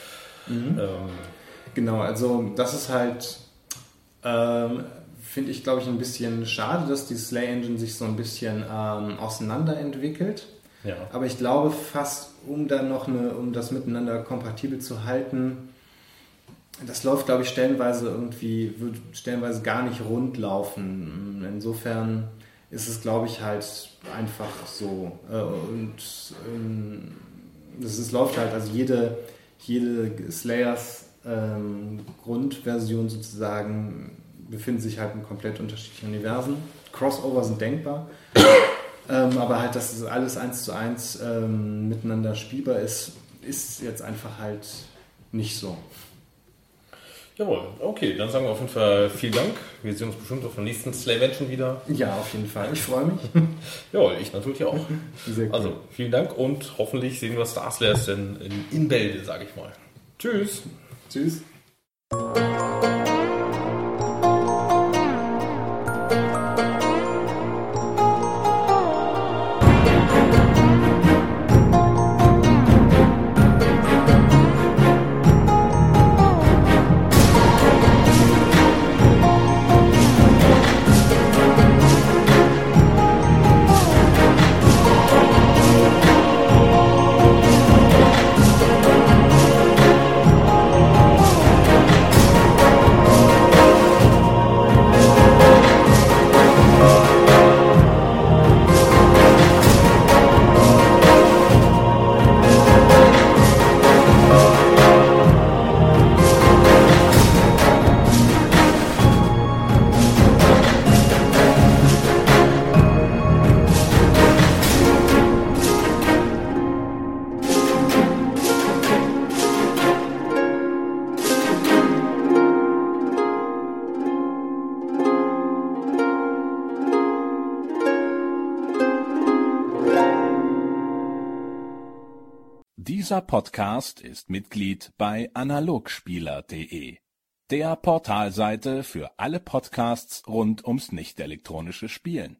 Genau, also das ist halt, finde ich, glaube ich, ein bisschen schade, dass die Slay Engine sich so ein bisschen auseinanderentwickelt. Ja. Aber ich glaube fast, um das miteinander kompatibel zu halten, das läuft, glaube ich, wird stellenweise gar nicht rund laufen. Insofern ist es, glaube ich, halt einfach so. Es läuft halt, also jede Slayers Grundversion sozusagen befindet sich halt in komplett unterschiedlichen Universen. Crossover sind denkbar, aber halt, dass das alles 1:1 miteinander spielbar ist jetzt einfach halt nicht so. Jawohl, okay, dann sagen wir auf jeden Fall vielen Dank. Wir sehen uns bestimmt auf der nächsten Slay-Vention wieder. Ja, auf jeden Fall. Ich freue mich. Jawohl, ich natürlich auch. Sehr cool. Also, vielen Dank und hoffentlich sehen wir Star Slayers in Bälde, sage ich mal. Tschüss. Tschüss. Dieser Podcast ist Mitglied bei analogspieler.de, der Portalseite für alle Podcasts rund ums nicht-elektronische Spielen.